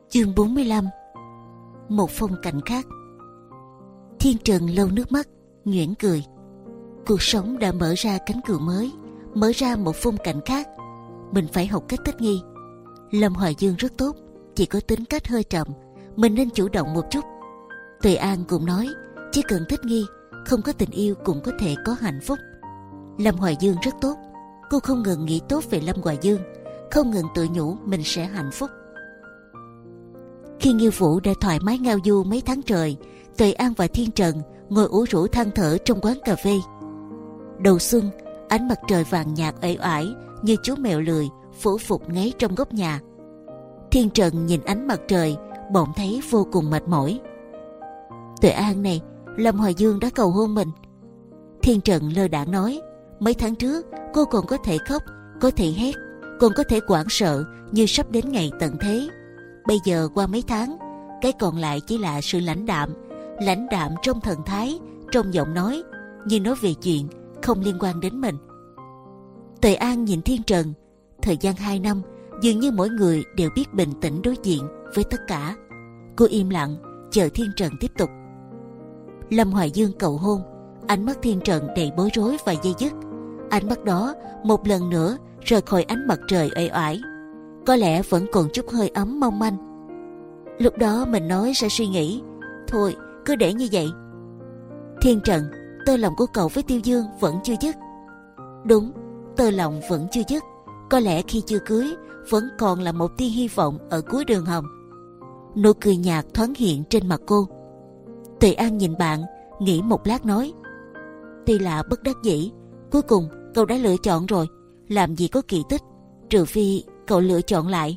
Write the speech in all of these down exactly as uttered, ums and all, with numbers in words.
Chương bốn mươi lăm. Một phong cảnh khác. Thiên Trần lau nước mắt, nhoẻn cười. Cuộc sống đã mở ra cánh cửa mới, mở ra một phong cảnh khác. Mình phải học cách thích nghi. Lâm Hoài Dương rất tốt, chỉ có tính cách hơi chậm, mình nên chủ động một chút. Tuệ An cũng nói, chỉ cần thích nghi, không có tình yêu cũng có thể có hạnh phúc. Lâm Hoài Dương rất tốt, cô không ngừng nghĩ tốt về Lâm Hoài Dương, không ngừng tự nhủ mình sẽ hạnh phúc. Khi Nghiêu Vũ đã thoải mái ngao du mấy tháng trời, Tuệ An và Thiên Trần ngồi ủ rũ than thở trong quán cà phê. Đầu xuân, ánh mặt trời vàng nhạt uể oải như chú mèo lười phủ phục ngáy trong góc nhà. Thiên Trần nhìn ánh mặt trời, bỗng thấy vô cùng mệt mỏi. Tuệ An này, Lâm Hoài Dương đã cầu hôn mình. Thiên Trần lơ đãng nói, mấy tháng trước cô còn có thể khóc, có thể hét, còn có thể hoảng sợ như sắp đến ngày tận thế. Bây giờ qua mấy tháng, cái còn lại chỉ là sự lãnh đạm, lãnh đạm trong thần thái, trong giọng nói, như nói về chuyện không liên quan đến mình. Tuệ An nhìn Thiên Trần, thời gian hai năm, dường như mỗi người đều biết bình tĩnh đối diện với tất cả. Cô im lặng chờ Thiên Trần tiếp tục. Lâm Hoài Dương cầu hôn, ánh mắt Thiên Trần đầy bối rối và dây dứt. Ánh mắt đó một lần nữa rời khỏi ánh mặt trời uể oải, có lẽ vẫn còn chút hơi ấm mong manh. Lúc đó mình nói sẽ suy nghĩ, thôi cứ để như vậy. Thiên Trần, tơ lòng của cậu với Tiêu Dương vẫn chưa dứt. Đúng, tơ lòng vẫn chưa dứt. Có lẽ khi chưa cưới vẫn còn là một tia hy vọng ở cuối đường hầm. Nụ cười nhạt thoáng hiện trên mặt cô. Tuệ An nhìn bạn, nghĩ một lát nói, tuy là bất đắc dĩ, cuối cùng cậu đã lựa chọn rồi, làm gì có kỳ tích, trừ phi cậu lựa chọn lại.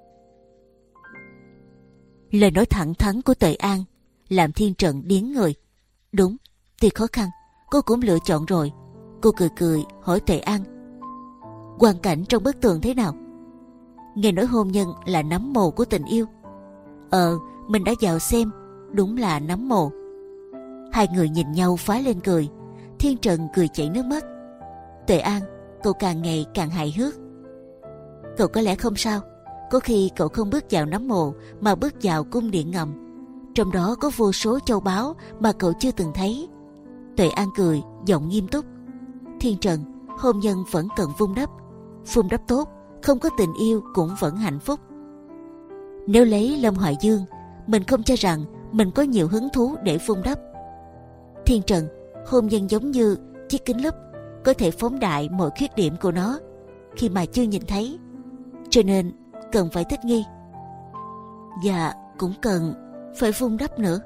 Lời nói thẳng thắn của Tuệ An làm Thiên Trần điếng người. Đúng, tuy khó khăn, cô cũng lựa chọn rồi. Cô cười cười hỏi Tuệ An, hoàn cảnh trong bức tường thế nào? Nghe nói hôn nhân là nấm mồ của tình yêu. Ờ, mình đã vào xem, đúng là nấm mồ. Hai người nhìn nhau phá lên cười. Thiên Trần cười chảy nước mắt. Tuệ An, cậu càng ngày càng hài hước. Cậu có lẽ không sao, có khi cậu không bước vào nấm mồ mà bước vào cung điện ngầm, trong đó có vô số châu báu mà cậu chưa từng thấy. Tuệ An cười, giọng nghiêm túc. Thiên Trần, hôn nhân vẫn cần vun đắp, vun đắp tốt, không có tình yêu cũng vẫn hạnh phúc. Nếu lấy Lâm Hoài Dương, mình không cho rằng mình có nhiều hứng thú để vun đắp. Thiên Trần, hôn nhân giống như chiếc kính lúp, có thể phóng đại mọi khuyết điểm của nó khi mà chưa nhìn thấy, cho nên cần phải thích nghi. Và cũng cần phải vun đắp nữa.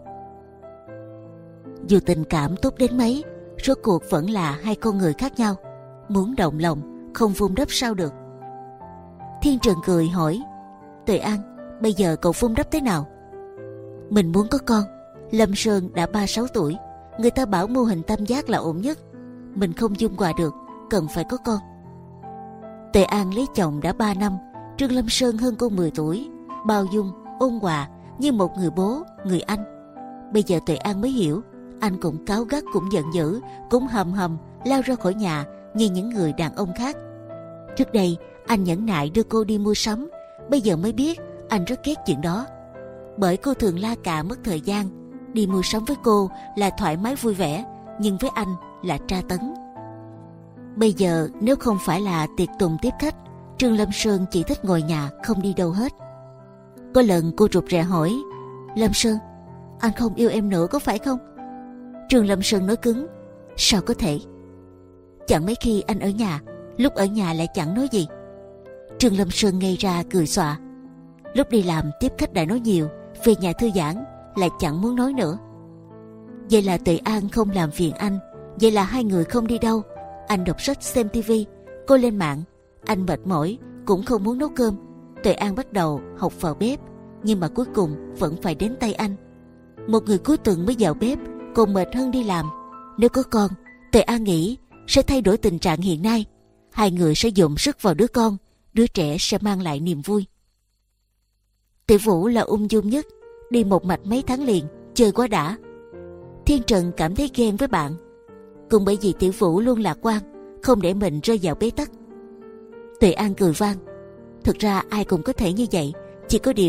Dù tình cảm tốt đến mấy, rốt cuộc vẫn là hai con người khác nhau. Muốn động lòng, không vun đắp sao được. Thiên Trần cười hỏi, Tuệ An, bây giờ cậu vun đắp thế nào? Mình muốn có con. Lâm Sơn đã ba mươi sáu tuổi, người ta bảo mô hình tam giác là ổn nhất. Mình không dung hòa được, cần phải có con. Tuệ An lấy chồng đã ba năm. Trương Lâm Sơn hơn cô mười tuổi, bao dung, ôn hòa như một người bố, người anh. Bây giờ Tuệ An mới hiểu, anh cũng cáu gắt, cũng giận dữ, cũng hầm hầm lao ra khỏi nhà như những người đàn ông khác. Trước đây anh nhẫn nại đưa cô đi mua sắm, bây giờ mới biết anh rất ghét chuyện đó. Bởi cô thường la cà mất thời gian. Đi mua sắm với cô là thoải mái vui vẻ, nhưng với anh là tra tấn. Bây giờ nếu không phải là tiệc tùng tiếp khách, Trương Lâm Sơn chỉ thích ngồi nhà không đi đâu hết. Có lần cô rụt rè hỏi, Lâm Sơn, anh không yêu em nữa có phải không? Trương Lâm Sơn nói cứng, sao có thể? Chẳng mấy khi anh ở nhà, lúc ở nhà lại chẳng nói gì. Trương Lâm Sơn ngây ra cười xòa. Lúc đi làm tiếp khách đã nói nhiều, về nhà thư giãn lại chẳng muốn nói nữa. Vậy là Tuệ An không làm phiền anh, vậy là hai người không đi đâu. Anh đọc sách xem tivi, cô lên mạng. Anh mệt mỏi cũng không muốn nấu cơm. Tuệ An bắt đầu học vào bếp, nhưng mà cuối cùng vẫn phải đến tay anh. Một người cuối tuần mới vào bếp còn mệt hơn đi làm. Nếu có con, Tuệ An nghĩ sẽ thay đổi tình trạng hiện nay. Hai người sẽ dồn sức vào đứa con, đứa trẻ sẽ mang lại niềm vui. Tiểu Vũ là ung dung nhất, đi một mạch mấy tháng liền, chơi quá đã. Thiên Trần cảm thấy ghen với bạn, cũng bởi vì Tiểu Vũ luôn lạc quan, không để mình rơi vào bế tắc. Tuệ An cười vang, thực ra ai cũng có thể như vậy, chỉ có điều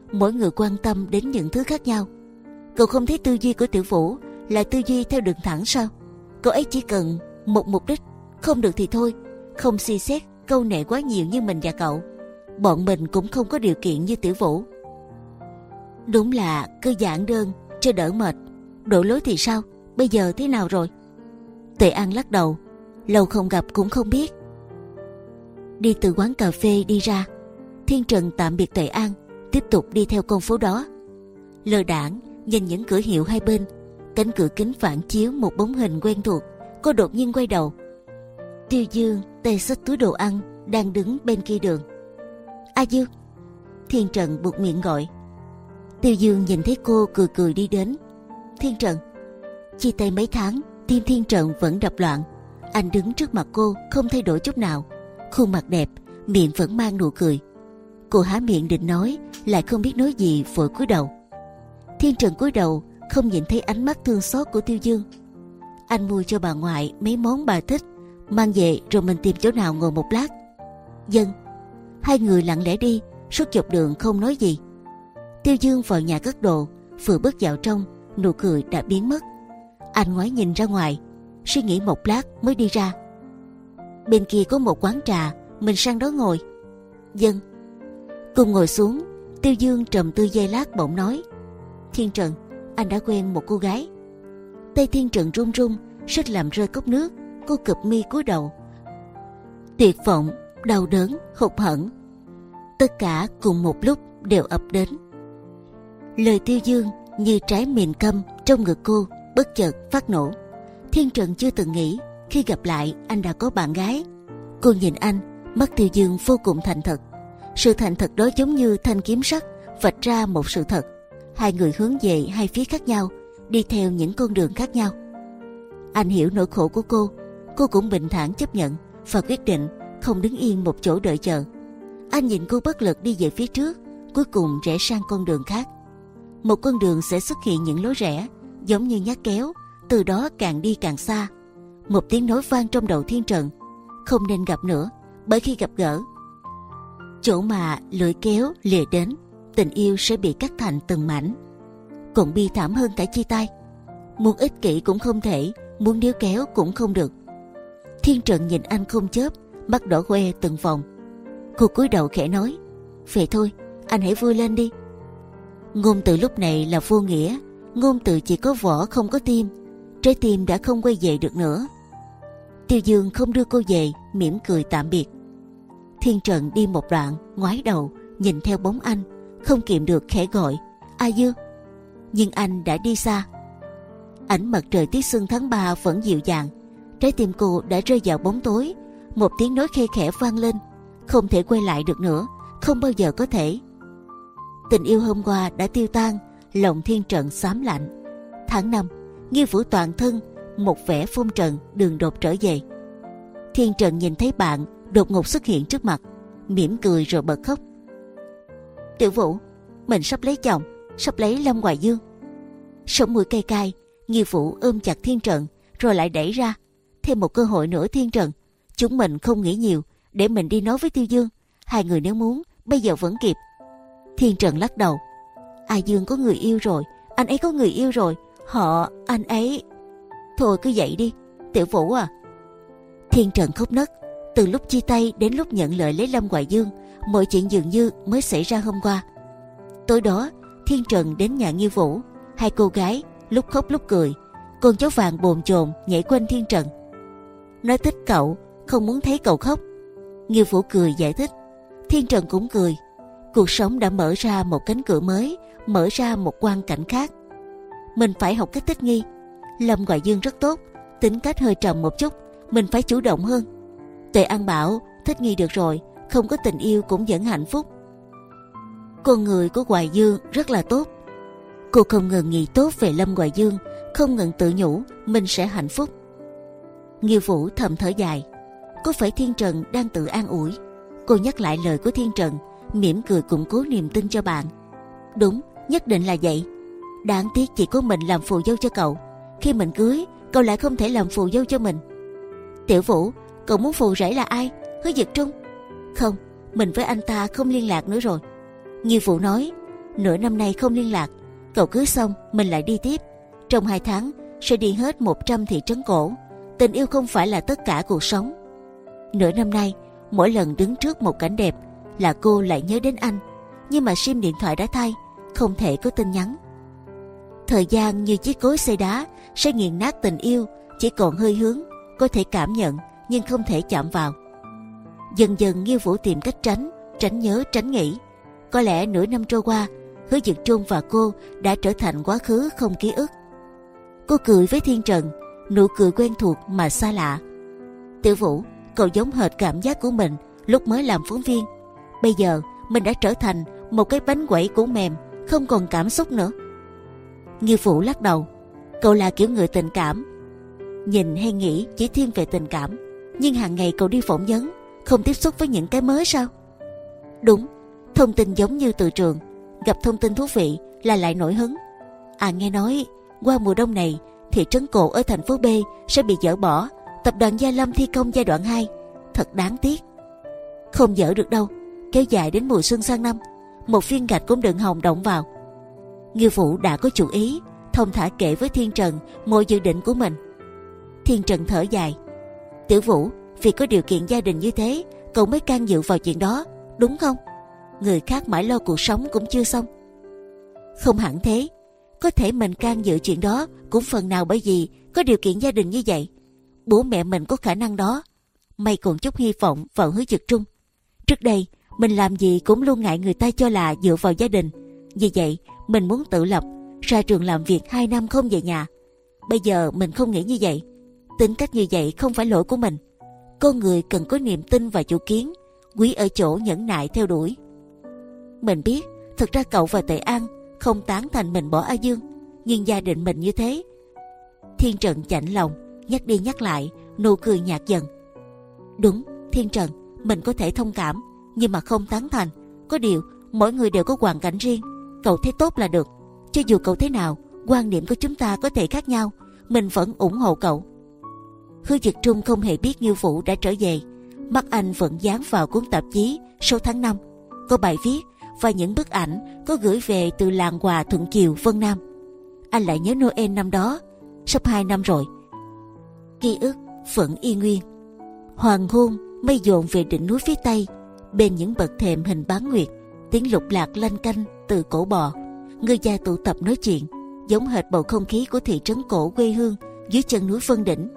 mỗi người quan tâm đến những thứ khác nhau. Cậu không thấy tư duy của Tiểu Vũ là tư duy theo đường thẳng sao? Cậu ấy chỉ cần một mục đích, không được thì thôi, không suy xét câu nệ quá nhiều như mình và cậu. Bọn mình cũng không có điều kiện như Tiểu Vũ. Đúng là cứ giản đơn cho đỡ mệt. Đổ lối thì sao? Bây giờ thế nào rồi? Tuệ An lắc đầu. Lâu không gặp cũng không biết. Đi từ quán cà phê đi ra, Thiên Trần tạm biệt Tuệ An, tiếp tục đi theo con phố đó. Lơ đãng nhìn những cửa hiệu hai bên, cánh cửa kính phản chiếu một bóng hình quen thuộc. Cô đột nhiên quay đầu. Tiêu Dương tay xách túi đồ ăn đang đứng bên kia đường. A Dương. Thiên Trần buột miệng gọi. Tiêu Dương nhìn thấy cô cười cười đi đến. Thiên Trần. Chia tay mấy tháng, tim Thiên Trần vẫn đập loạn. Anh đứng trước mặt cô không thay đổi chút nào, khuôn mặt đẹp, miệng vẫn mang nụ cười. Cô há miệng định nói, lại không biết nói gì, vội cúi đầu. Thiên Trần cúi đầu, không nhìn thấy ánh mắt thương xót của Tiêu Dương. Anh mua cho bà ngoại mấy món bà thích, mang về rồi mình tìm chỗ nào ngồi một lát. Dân. Hai người lặng lẽ đi, suốt dọc đường không nói gì. Tiêu Dương vào nhà cất đồ, vừa bước vào trong, nụ cười đã biến mất. Anh ngoái nhìn ra ngoài, suy nghĩ một lát mới đi ra. Bên kia có một quán trà, mình sang đó ngồi. Dân. Cùng ngồi xuống. Tiêu Dương trầm tư giây lát bỗng nói. Thiên Trần, anh đã quen một cô gái. Tay Thiên Trần run run, suýt làm rơi cốc nước. Cô cụp mi cúi đầu. Tuyệt vọng, đau đớn, hụt hẫng, tất cả cùng một lúc đều ập đến. Lời Tiêu Dương như trái mìn câm trong ngực cô bất chợt phát nổ. Thiên Trần chưa từng nghĩ khi gặp lại anh đã có bạn gái. Cô nhìn anh, mắt Tiêu Dương vô cùng thành thật. Sự thành thật đó giống như thanh kiếm sắt vạch ra một sự thật. Hai người hướng về hai phía khác nhau, đi theo những con đường khác nhau. Anh hiểu nỗi khổ của cô, cô cũng bình thản chấp nhận và quyết định không đứng yên một chỗ đợi chờ. Anh nhìn cô bất lực đi về phía trước, cuối cùng rẽ sang con đường khác. Một con đường sẽ xuất hiện những lối rẽ giống như nhát kéo, từ đó càng đi càng xa. Một tiếng nói vang trong đầu Thiên Trần. Không nên gặp nữa, bởi khi gặp gỡ, chỗ mà lưỡi kéo lìa đến, tình yêu sẽ bị cắt thành từng mảnh. Còn bi thảm hơn cả chia tay. Muốn ích kỷ cũng không thể, muốn níu kéo cũng không được. Thiên Trần nhìn anh không chớp, mắt đỏ hoe từng vòng. Cô cúi đầu khẽ nói. Vậy thôi, anh hãy vui lên đi. Ngôn từ lúc này là vô nghĩa. Ngôn từ chỉ có vỏ không có tim. Trái tim đã không quay về được nữa. Tiêu Dương không đưa cô về, mỉm cười tạm biệt. Thiên Trần đi một đoạn, ngoái đầu nhìn theo bóng anh, không kiềm được khẽ gọi A Dương. Nhưng anh đã đi xa. Ánh mặt trời tiết xuân tháng ba vẫn dịu dàng. Trái tim cô đã rơi vào bóng tối. Một tiếng nói khe khẽ vang lên. Không thể quay lại được nữa, không bao giờ có thể. Tình yêu hôm qua đã tiêu tan, lòng Thiên Trần xám lạnh. Tháng năm, Nghi Vũ toàn thân một vẻ phong trần, đường đột trở về. Thiên Trần nhìn thấy bạn đột ngột xuất hiện trước mặt, mỉm cười rồi bật khóc. Tiểu Vũ, mình sắp lấy chồng, sắp lấy Lâm Hoài Dương. Sống mũi cay cay, Nghi Vũ ôm chặt Thiên Trần rồi lại đẩy ra. Thêm một cơ hội nữa Thiên Trần, chúng mình không nghĩ nhiều, để mình đi nói với Tiêu Dương. Hai người nếu muốn, bây giờ vẫn kịp. Thiên Trần lắc đầu. A Dương có người yêu rồi, anh ấy có người yêu rồi. Họ, anh ấy... Thôi cứ vậy đi, Tiểu Vũ à. Thiên Trần khóc nấc. Từ lúc chia tay đến lúc nhận lời lấy Lâm Hoài Dương, mọi chuyện dường như mới xảy ra hôm qua. Tối đó, Thiên Trần đến nhà Nghi Vũ. Hai cô gái lúc khóc lúc cười. Con chó vàng bồn chồn nhảy quanh Thiên Trần. Nói thích cậu, không muốn thấy cậu khóc. Nghi Vũ cười giải thích. Thiên Trần cũng cười. Cuộc sống đã mở ra một cánh cửa mới, mở ra một quang cảnh khác. Mình phải học cách thích nghi. Lâm Hoài Dương rất tốt, tính cách hơi trầm một chút, mình phải chủ động hơn. Tuệ An bảo thích nghi được rồi, không có tình yêu cũng vẫn hạnh phúc. Con người của Hoài Dương rất là tốt. Cô không ngừng nghĩ tốt về Lâm Hoài Dương, không ngừng tự nhủ mình sẽ hạnh phúc. Nghi Vũ thầm thở dài. Có phải Thiên Trần đang tự an ủi? Cô nhắc lại lời của Thiên Trần, mỉm cười củng cố niềm tin cho bạn. Đúng, nhất định là vậy. Đáng tiếc chỉ có mình làm phù dâu cho cậu. Khi mình cưới, cậu lại không thể làm phù dâu cho mình. Tiểu Vũ, cậu muốn phù rể là ai? Hứa Dực Trung? Không, mình với anh ta không liên lạc nữa rồi. Nghi Vũ nói. Nửa năm nay không liên lạc, cậu cưới xong mình lại đi tiếp. Trong hai tháng sẽ đi hết một trăm thị trấn cổ. Tình yêu không phải là tất cả cuộc sống. Nửa năm nay, mỗi lần đứng trước một cảnh đẹp là cô lại nhớ đến anh. Nhưng mà sim điện thoại đã thay, không thể có tin nhắn. Thời gian như chiếc cối xay đá sẽ nghiền nát tình yêu, chỉ còn hơi hướng, có thể cảm nhận nhưng không thể chạm vào. Dần dần Nghiêu Vũ tìm cách tránh, tránh nhớ, tránh nghĩ. Có lẽ nửa năm trôi qua, Hứa Dực Trung và cô đã trở thành quá khứ không ký ức. Cô cười với Thiên Trần, nụ cười quen thuộc mà xa lạ. Tiểu Vũ, cậu giống hệt cảm giác của mình lúc mới làm phóng viên. Bây giờ mình đã trở thành một cái bánh quẩy củ mềm, không còn cảm xúc nữa. Nghiêu Vũ lắc đầu. Cậu là kiểu người tình cảm, nhìn hay nghĩ chỉ thiên về tình cảm. Nhưng hàng ngày cậu đi phỏng vấn, không tiếp xúc với những cái mới sao? Đúng, thông tin giống như từ trường, gặp thông tin thú vị là lại nổi hứng. À, nghe nói qua mùa đông này thị trấn cổ ở thành phố B sẽ bị dỡ bỏ. Tập đoàn Gia Lâm thi công giai đoạn hai, thật đáng tiếc. Không dỡ được đâu, kéo dài đến mùa xuân sang năm, một viên gạch cũng đừng hòng động vào. Nghiêu Vũ đã có chủ ý, thông thả kể với Thiên Trần mọi dự định của mình. Thiên Trần thở dài. Tiểu Vũ, vì có điều kiện gia đình như thế, cậu mới can dự vào chuyện đó, đúng không? Người khác mãi lo cuộc sống cũng chưa xong. Không hẳn thế, có thể mình can dự chuyện đó cũng phần nào bởi vì có điều kiện gia đình như vậy. Bố mẹ mình có khả năng đó, may còn chút hy vọng vào Hứa Dực Trung. Trước đây mình làm gì cũng luôn ngại người ta cho là dựa vào gia đình, vì vậy mình muốn tự lập. Ra trường làm việc hai năm không về nhà. Bây giờ mình không nghĩ như vậy. Tính cách như vậy không phải lỗi của mình. Con người cần có niềm tin và chủ kiến, quý ở chỗ nhẫn nại theo đuổi. Mình biết thực ra cậu và Tề An không tán thành mình bỏ A Dương, nhưng gia đình mình như thế. Thiên Trần chạnh lòng, nhắc đi nhắc lại, nụ cười nhạt dần. Đúng, Thiên Trần, mình có thể thông cảm, nhưng mà không tán thành. Có điều mỗi người đều có hoàn cảnh riêng, cậu thấy tốt là được. Cho dù cậu thế nào, quan điểm của chúng ta có thể khác nhau, mình vẫn ủng hộ cậu. Hứa Dực Trung không hề biết Nghiêu Vũ đã trở về. Mắt anh vẫn dán vào cuốn tạp chí số tháng năm, có bài viết và những bức ảnh có gửi về từ làng quà Thuận Kiều, Vân Nam. Anh lại nhớ Noel năm đó, sắp hai năm rồi. Ký ức vẫn y nguyên. Hoàng hôn, mây dồn về đỉnh núi phía tây, bên những bậc thềm hình bán nguyệt, tiếng lục lạc lanh canh từ cổ bò. Người già tụ tập nói chuyện, giống hệt bầu không khí của thị trấn cổ quê hương dưới chân núi Vân Đỉnh.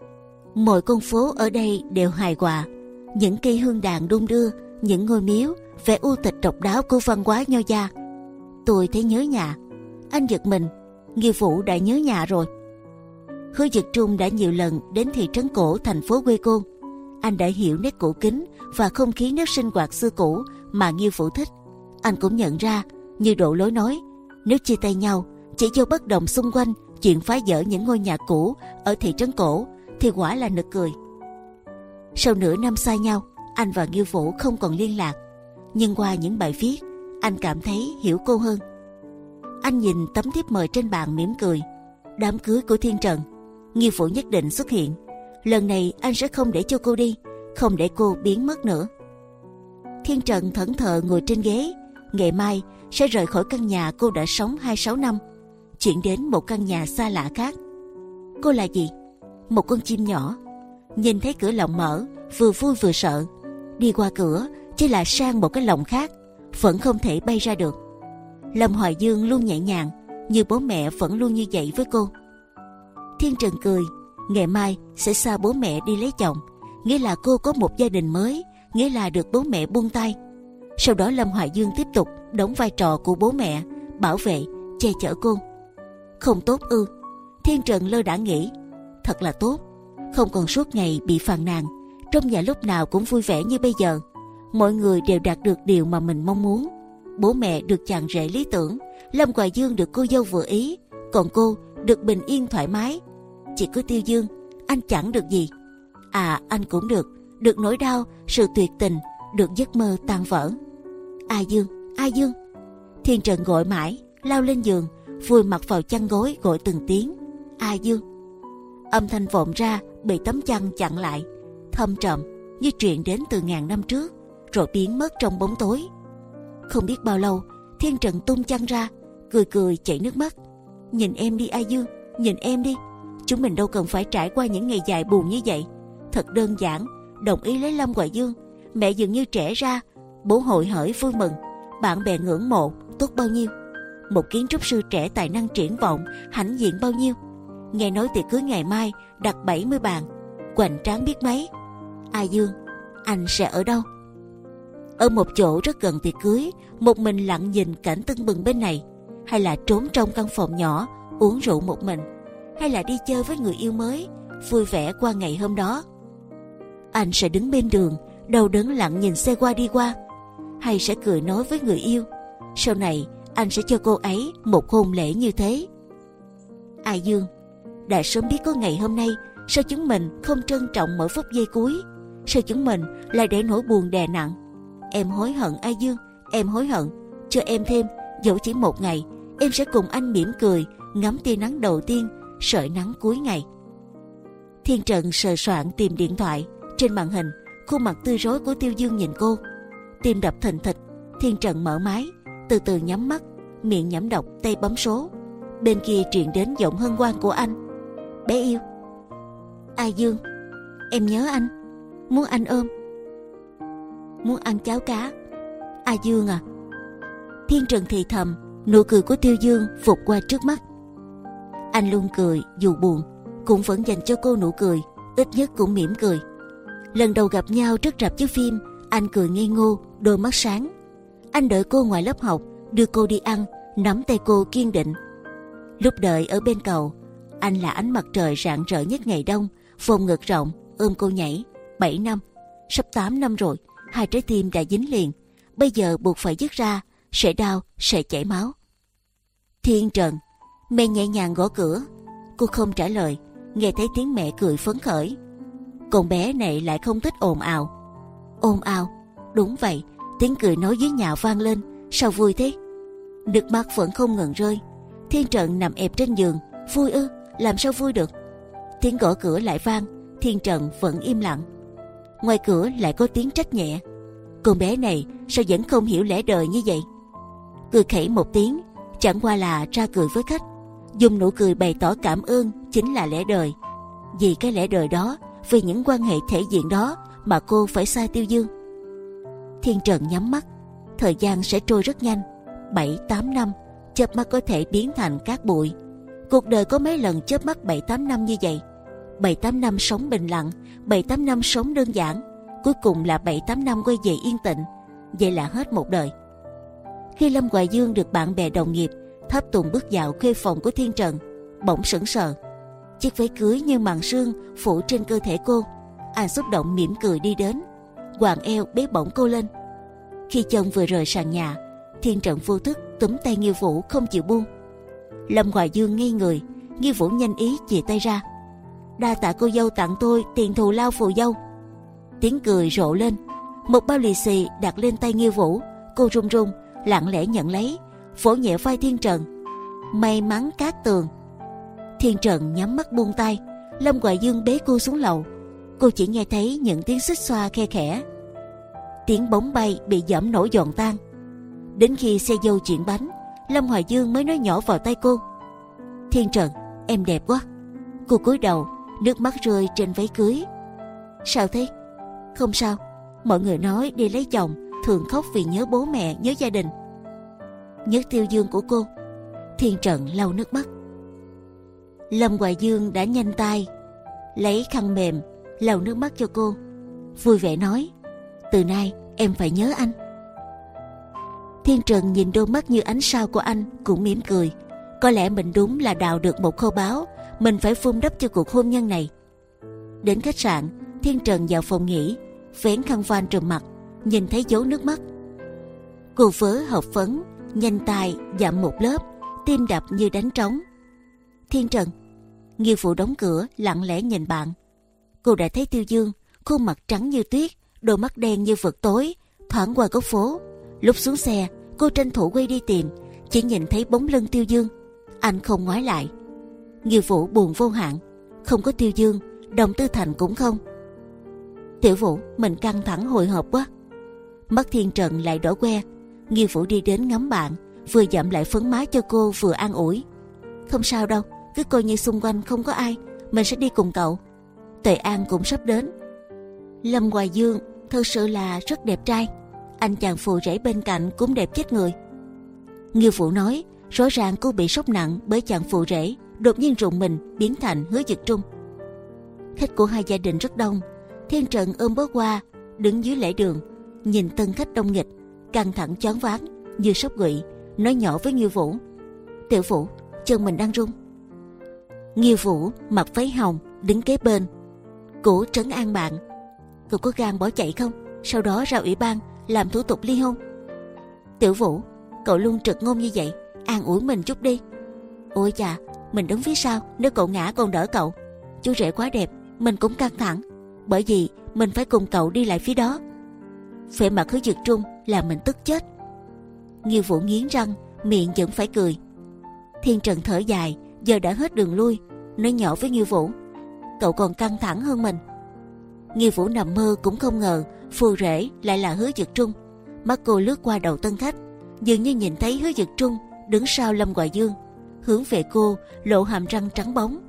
Mọi con phố ở đây đều hài hòa, những cây hương đàn đung đưa, những ngôi miếu, vẻ u tịch độc đáo của văn hóa Nho gia. Tôi thấy nhớ nhà. Anh giật mình, Nghiêu Vũ đã nhớ nhà rồi. Hứa Dực Trung đã nhiều lần đến thị trấn cổ thành phố quê cô. Anh đã hiểu nét cổ kính và không khí nếp sinh hoạt xưa cũ mà Nghiêu Vũ thích. Anh cũng nhận ra, như Độ Lối nói, nếu chia tay nhau chỉ do bất đồng xung quanh chuyện phá dỡ những ngôi nhà cũ ở thị trấn cổ thì quả là nực cười. Sau nửa năm xa nhau, anh và Nghiêu Vũ không còn liên lạc, nhưng qua những bài viết, anh cảm thấy hiểu cô hơn. Anh nhìn tấm thiếp mời trên bàn mỉm cười. Đám cưới của Thiên Trần, Nghiêu Vũ nhất định xuất hiện. Lần này anh sẽ không để cho cô đi, không để cô biến mất nữa. Thiên Trần thẫn thờ ngồi trên ghế. Ngày mai sẽ rời khỏi căn nhà cô đã sống hai mươi sáu năm, chuyển đến một căn nhà xa lạ khác. Cô là gì? Một con chim nhỏ. Nhìn thấy cửa lồng mở, vừa vui vừa sợ. Đi qua cửa chỉ là sang một cái lồng khác, vẫn không thể bay ra được. Lâm Hoài Dương luôn nhẹ nhàng, như bố mẹ vẫn luôn như vậy với cô. Thiên Trần cười. Ngày mai sẽ xa bố mẹ đi lấy chồng, nghĩa là cô có một gia đình mới, nghĩa là được bố mẹ buông tay. Sau đó Lâm Hoài Dương tiếp tục đóng vai trò của bố mẹ, bảo vệ, che chở cô. Không tốt ư? Thiên Trần lơ đãng nghĩ. Thật là tốt, không còn suốt ngày bị phàn nàn. Trong nhà lúc nào cũng vui vẻ như bây giờ. Mọi người đều đạt được điều mà mình mong muốn. Bố mẹ được chàng rể lý tưởng, Lâm Hoài Dương được cô dâu vừa ý, còn cô được bình yên thoải mái. Chỉ có Tiêu Dương, anh chẳng được gì. À, anh cũng được, được nỗi đau, sự tuyệt tình, được giấc mơ tan vỡ. A Dương, A Dương. Thiên Trần gọi mãi, lao lên giường, vùi mặt vào chăn gối gọi từng tiếng. A Dương. Âm thanh vọng ra bị tấm chăn chặn lại, thâm trầm như truyền đến từ ngàn năm trước, rồi biến mất trong bóng tối. Không biết bao lâu, Thiên Trần tung chăn ra, cười cười chảy nước mắt. Nhìn em đi A Dương, nhìn em đi. Chúng mình đâu cần phải trải qua những ngày dài buồn như vậy. Thật đơn giản, đồng ý lấy Lâm Hoài Dương, mẹ dường như trẻ ra, bố hội hởi vui mừng, bạn bè ngưỡng mộ, tốt bao nhiêu. Một kiến trúc sư trẻ tài năng triển vọng, hãnh diện bao nhiêu. Nghe nói tiệc cưới ngày mai đặt bảy mươi bàn, hoành tráng biết mấy. A Dương, anh sẽ ở đâu? Ở một chỗ rất gần tiệc cưới, một mình lặng nhìn cảnh tưng bừng bên này, hay là trốn trong căn phòng nhỏ uống rượu một mình, hay là đi chơi với người yêu mới, vui vẻ qua ngày hôm đó. Anh sẽ đứng bên đường, đầu đớn lặng nhìn xe qua đi qua, hay sẽ cười nói với người yêu, sau này anh sẽ cho cô ấy một hôn lễ như thế. A Dương, đã sớm biết có ngày hôm nay, sao chúng mình không trân trọng mỗi phút giây cuối? Sao chúng mình lại để nỗi buồn đè nặng? Em hối hận A Dương, em hối hận. Cho em thêm, dẫu chỉ một ngày, em sẽ cùng anh mỉm cười, ngắm tia nắng đầu tiên, sợi nắng cuối ngày. Thiên Trần sờ soạn tìm điện thoại. Trên màn hình, khuôn mặt tươi rói của Tiêu Dương nhìn cô, tim đập thình thịch. Thiên Trần mở máy, từ từ nhắm mắt, miệng nhẩm đọc, tay bấm số. Bên kia truyền đến giọng hân hoan của anh. Bé yêu. A Dương, em nhớ anh, muốn anh ôm, muốn ăn cháo cá. A Dương à. Thiên Trần thì thầm, nụ cười của Tiêu Dương vụt qua trước mắt. Anh luôn cười, dù buồn cũng vẫn dành cho cô nụ cười, ít nhất cũng mỉm cười. Lần đầu gặp nhau trước rạp chiếu phim, anh cười ngây ngô, đôi mắt sáng. Anh đợi cô ngoài lớp học, đưa cô đi ăn, nắm tay cô kiên định. Lúc đợi ở bên cầu, anh là ánh mặt trời rạng rỡ nhất ngày đông, vòng ngực rộng, ôm cô nhảy. Bảy năm, sắp tám năm rồi, hai trái tim đã dính liền. Bây giờ buộc phải dứt ra, sẽ đau, sẽ chảy máu. Thiên Trần, mẹ nhẹ nhàng gõ cửa. Cô không trả lời, nghe thấy tiếng mẹ cười phấn khởi. Con bé này lại không thích ồn ào. Ồn ào? Đúng vậy, tiếng cười nói dưới nhà vang lên, sao vui thế? Nước mắt vẫn không ngừng rơi. Thiên Trần nằm ẹp trên giường, vui ư? Làm sao vui được? Tiếng gõ cửa lại vang, Thiên Trần vẫn im lặng. Ngoài cửa lại có tiếng trách nhẹ. Con bé này sao vẫn không hiểu lẽ đời như vậy? Cười khẩy một tiếng, chẳng qua là ra cười với khách, dùng nụ cười bày tỏ cảm ơn chính là lẽ đời. Vì cái lẽ đời đó, vì những quan hệ thể diện đó mà cô phải xa Tiêu Dương. Thiên Trần nhắm mắt, thời gian sẽ trôi rất nhanh. Bảy tám năm, chớp mắt có thể biến thành cát bụi. Cuộc đời có mấy lần chớp mắt bảy tám năm như vậy. Bảy tám năm sống bình lặng, bảy tám năm sống đơn giản, cuối cùng là bảy tám năm quay về yên tĩnh. Vậy là hết một đời. Khi Lâm Hoài Dương được bạn bè đồng nghiệp tháp tùng bước vào khuê phòng của Thiên Trần, bỗng sững sờ. Chiếc váy cưới như màn sương phủ trên cơ thể cô. Anh xúc động mỉm cười đi đến, quàng eo bế bổng cô lên. Khi chân vừa rời sàn nhà, Thiên Trần vô thức túm tay Nghiêu Vũ không chịu buông. Lâm Hoài Dương ngây người, Nghiêu Vũ nhanh ý chìa tay ra. Đa tạ cô dâu tặng tôi tiền thù lao phù dâu. Tiếng cười rộ lên, một bao lì xì đặt lên tay Nghiêu Vũ. Cô run run lặng lẽ nhận lấy, vỗ nhẹ vai Thiên Trần. May mắn cát tường. Thiên Trần nhắm mắt buông tay. Lâm Hoài Dương bế cô xuống lầu. Cô chỉ nghe thấy những tiếng xích xoa khe khẽ, tiếng bóng bay bị giẫm nổ giòn tan. Đến khi xe dâu chuyển bánh, Lâm Hoài Dương mới nói nhỏ vào tay cô. Thiên Trần, em đẹp quá. Cô cúi đầu, nước mắt rơi trên váy cưới. Sao thế? Không sao. Mọi người nói đi lấy chồng thường khóc vì nhớ bố mẹ, nhớ gia đình. Nhớ Tiêu Dương của cô. Thiên Trần lau nước mắt. Lâm Hoài Dương đã nhanh tay lấy khăn mềm lau nước mắt cho cô, vui vẻ nói: từ nay em phải nhớ anh. Thiên Trần nhìn đôi mắt như ánh sao của anh cũng mỉm cười. Có lẽ mình đúng là đào được một kho báu, mình phải vun đắp cho cuộc hôn nhân này. Đến khách sạn, Thiên Trần vào phòng nghỉ, vén khăn voan trùm mặt, nhìn thấy dấu nước mắt. Cô vớ hộp phấn, nhanh tay dặm một lớp, tim đập như đánh trống. Thiên Trần. Nghiêu Phụ đóng cửa lặng lẽ nhìn bạn. Cô đã thấy Tiêu Dương, khuôn mặt trắng như tuyết, đôi mắt đen như vực tối, thoáng qua góc phố. Lúc xuống xe, cô tranh thủ quay đi tìm, chỉ nhìn thấy bóng lưng Tiêu Dương. Anh không ngoái lại. Nghiêu Phụ buồn vô hạn. Không có Tiêu Dương, Đồng Tư Thành cũng không. Tiểu Vũ, mình căng thẳng hồi hộp quá. Mắt Thiên Trần lại đỏ que. Nghiêu Phụ đi đến ngắm bạn, vừa dặm lại phấn má cho cô vừa an ủi. Không sao đâu, cứ coi như xung quanh không có ai, mình sẽ đi cùng cậu. Tuệ An cũng sắp đến. Lâm Hoài Dương thật sự là rất đẹp trai, anh chàng phù rể bên cạnh cũng đẹp chết người. Nghiêu Vũ nói, rõ ràng cô bị sốc nặng bởi chàng phù rể đột nhiên rụng mình biến thành Hứa Dực Trung. Khách của hai gia đình rất đông. Thiên Trần ôm bó hoa đứng dưới lễ đường, nhìn tân khách đông nghịch, căng thẳng choáng váng như sốc gụy, nói nhỏ với Nghiêu Vũ: Tiểu Vũ, chân mình đang run. Nghiêu Vũ mặc váy hồng đứng kế bên, cố trấn an bạn: Cậu có gan bỏ chạy không? Sau đó ra ủy ban làm thủ tục ly hôn. Tiểu Vũ, cậu luôn trực ngôn như vậy, an ủi mình chút đi. Ôi chà, mình đứng phía sau, nếu cậu ngã còn đỡ cậu. Chú rể quá đẹp, mình cũng căng thẳng, bởi vì mình phải cùng cậu đi lại phía đó. Vẻ mặt Hứa Dực Trung làm mình tức chết. Nghiêu Vũ nghiến răng, miệng vẫn phải cười. Thiên Trần thở dài, giờ đã hết đường lui, nói nhỏ với Nghiêu Vũ: Cậu còn căng thẳng hơn mình. Nghiêu Vũ nằm mơ cũng không ngờ phù rể lại là Hứa Dực Trung. Mắt cô lướt qua đầu tân khách, dường như nhìn thấy Hứa Dực Trung đứng sau Lâm Hoài Dương, hướng về cô lộ hàm răng trắng bóng.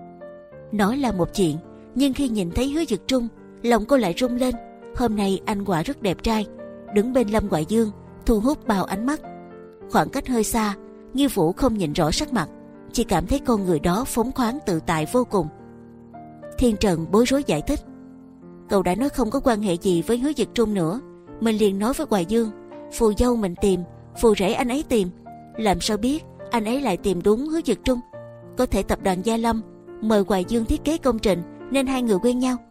Nói là một chuyện, nhưng khi nhìn thấy Hứa Dực Trung, lòng cô lại rung lên. Hôm nay anh quả rất đẹp trai, đứng bên Lâm Hoài Dương thu hút bao ánh mắt. Khoảng cách hơi xa, Nghiêu Vũ không nhìn rõ sắc mặt, chỉ cảm thấy con người đó phóng khoáng tự tại vô cùng. Thiên Trần bối rối giải thích: Cậu đã nói không có quan hệ gì với Hứa Dực Trung nữa, mình liền nói với Hoài Dương, phù dâu mình tìm, phù rể anh ấy tìm, làm sao biết anh ấy lại tìm đúng Hứa Dực Trung? Có thể tập đoàn Gia Lâm mời Hoài Dương thiết kế công trình nên hai người quen nhau.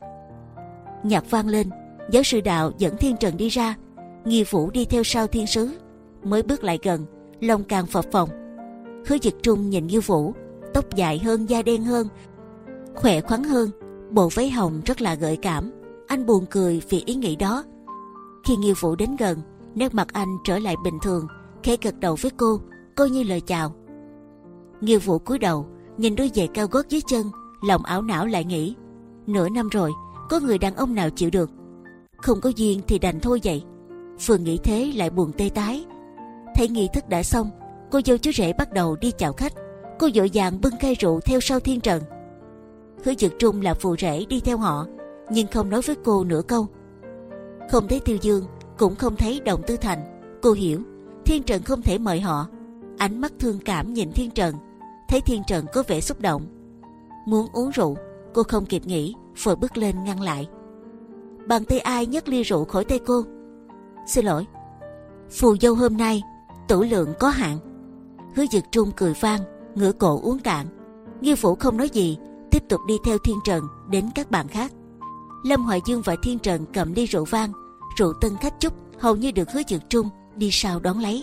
Nhạc vang lên, giáo sư Đạo dẫn Thiên Trần đi ra, Nghiêu Vũ đi theo sau thiên sứ. Mới bước lại gần, lòng càng phập phồng. Hứa Dực Trung nhìn Nghiêu Vũ, tóc dài hơn, da đen hơn, khỏe khoắn hơn, bộ váy hồng rất là gợi cảm. Anh buồn cười vì ý nghĩ đó. Khi Nghiêu Vũ đến gần, nét mặt anh trở lại bình thường, khẽ gật đầu với cô, coi như lời chào. Nghiêu Vũ cúi đầu nhìn đôi giày cao gót dưới chân, lòng ảo não lại nghĩ: nửa năm rồi, có người đàn ông nào chịu được? Không có duyên thì đành thôi vậy. Vừa nghĩ thế lại buồn tê tái. Thấy nghi thức đã xong, cô dâu chú rể bắt đầu đi chào khách. Cô vội vàng bưng khay rượu theo sau Thiên Trần. Hứa Dực Trung là phù rể đi theo họ, nhưng không nói với cô nửa câu. Không thấy Tiêu Dương, cũng không thấy Đồng Tư Thành. Cô hiểu Thiên Trần không thể mời họ. Ánh mắt thương cảm nhìn Thiên Trần, thấy Thiên Trần có vẻ xúc động, muốn uống rượu. Cô không kịp nghĩ, vội bước lên ngăn lại. Bàn tay ai nhấc ly rượu khỏi tay cô. Xin lỗi, phù dâu hôm nay tửu lượng có hạn. Hứa Dực Trung cười vang, ngửa cổ uống cạn. Nghiêu Vũ không nói gì, tiếp tục đi theo Thiên Trần đến các bàn khác. Lâm Hoài Dương và Thiên Trần cầm ly rượu vang, rượu tân khách chúc hầu như được Hứa Dực Trung đi sau đón lấy.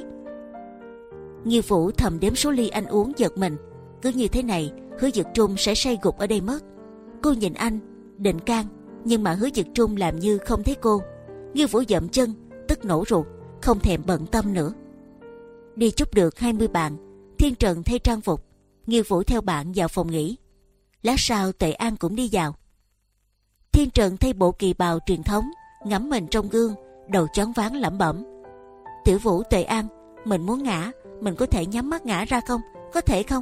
Nghiêu Vũ thầm đếm số ly anh uống giật mình. Cứ như thế này, Hứa Dực Trung sẽ say gục ở đây mất. Cô nhìn anh, định can, nhưng mà Hứa Dực Trung làm như không thấy cô. Nghiêu Vũ dậm chân, tức nổ ruột, không thèm bận tâm nữa. Đi chúc được hai mươi bàn, Thiên Trần thay trang phục, Nghiêu Vũ theo bạn vào phòng nghỉ. Lát sau Tuệ An cũng đi vào. Thiên Trần thay bộ kỳ bào truyền thống, ngắm mình trong gương, đầu choáng váng lẩm bẩm: Tiểu Vũ, Tuệ An, mình muốn ngã, mình có thể nhắm mắt ngã ra không? Có thể không?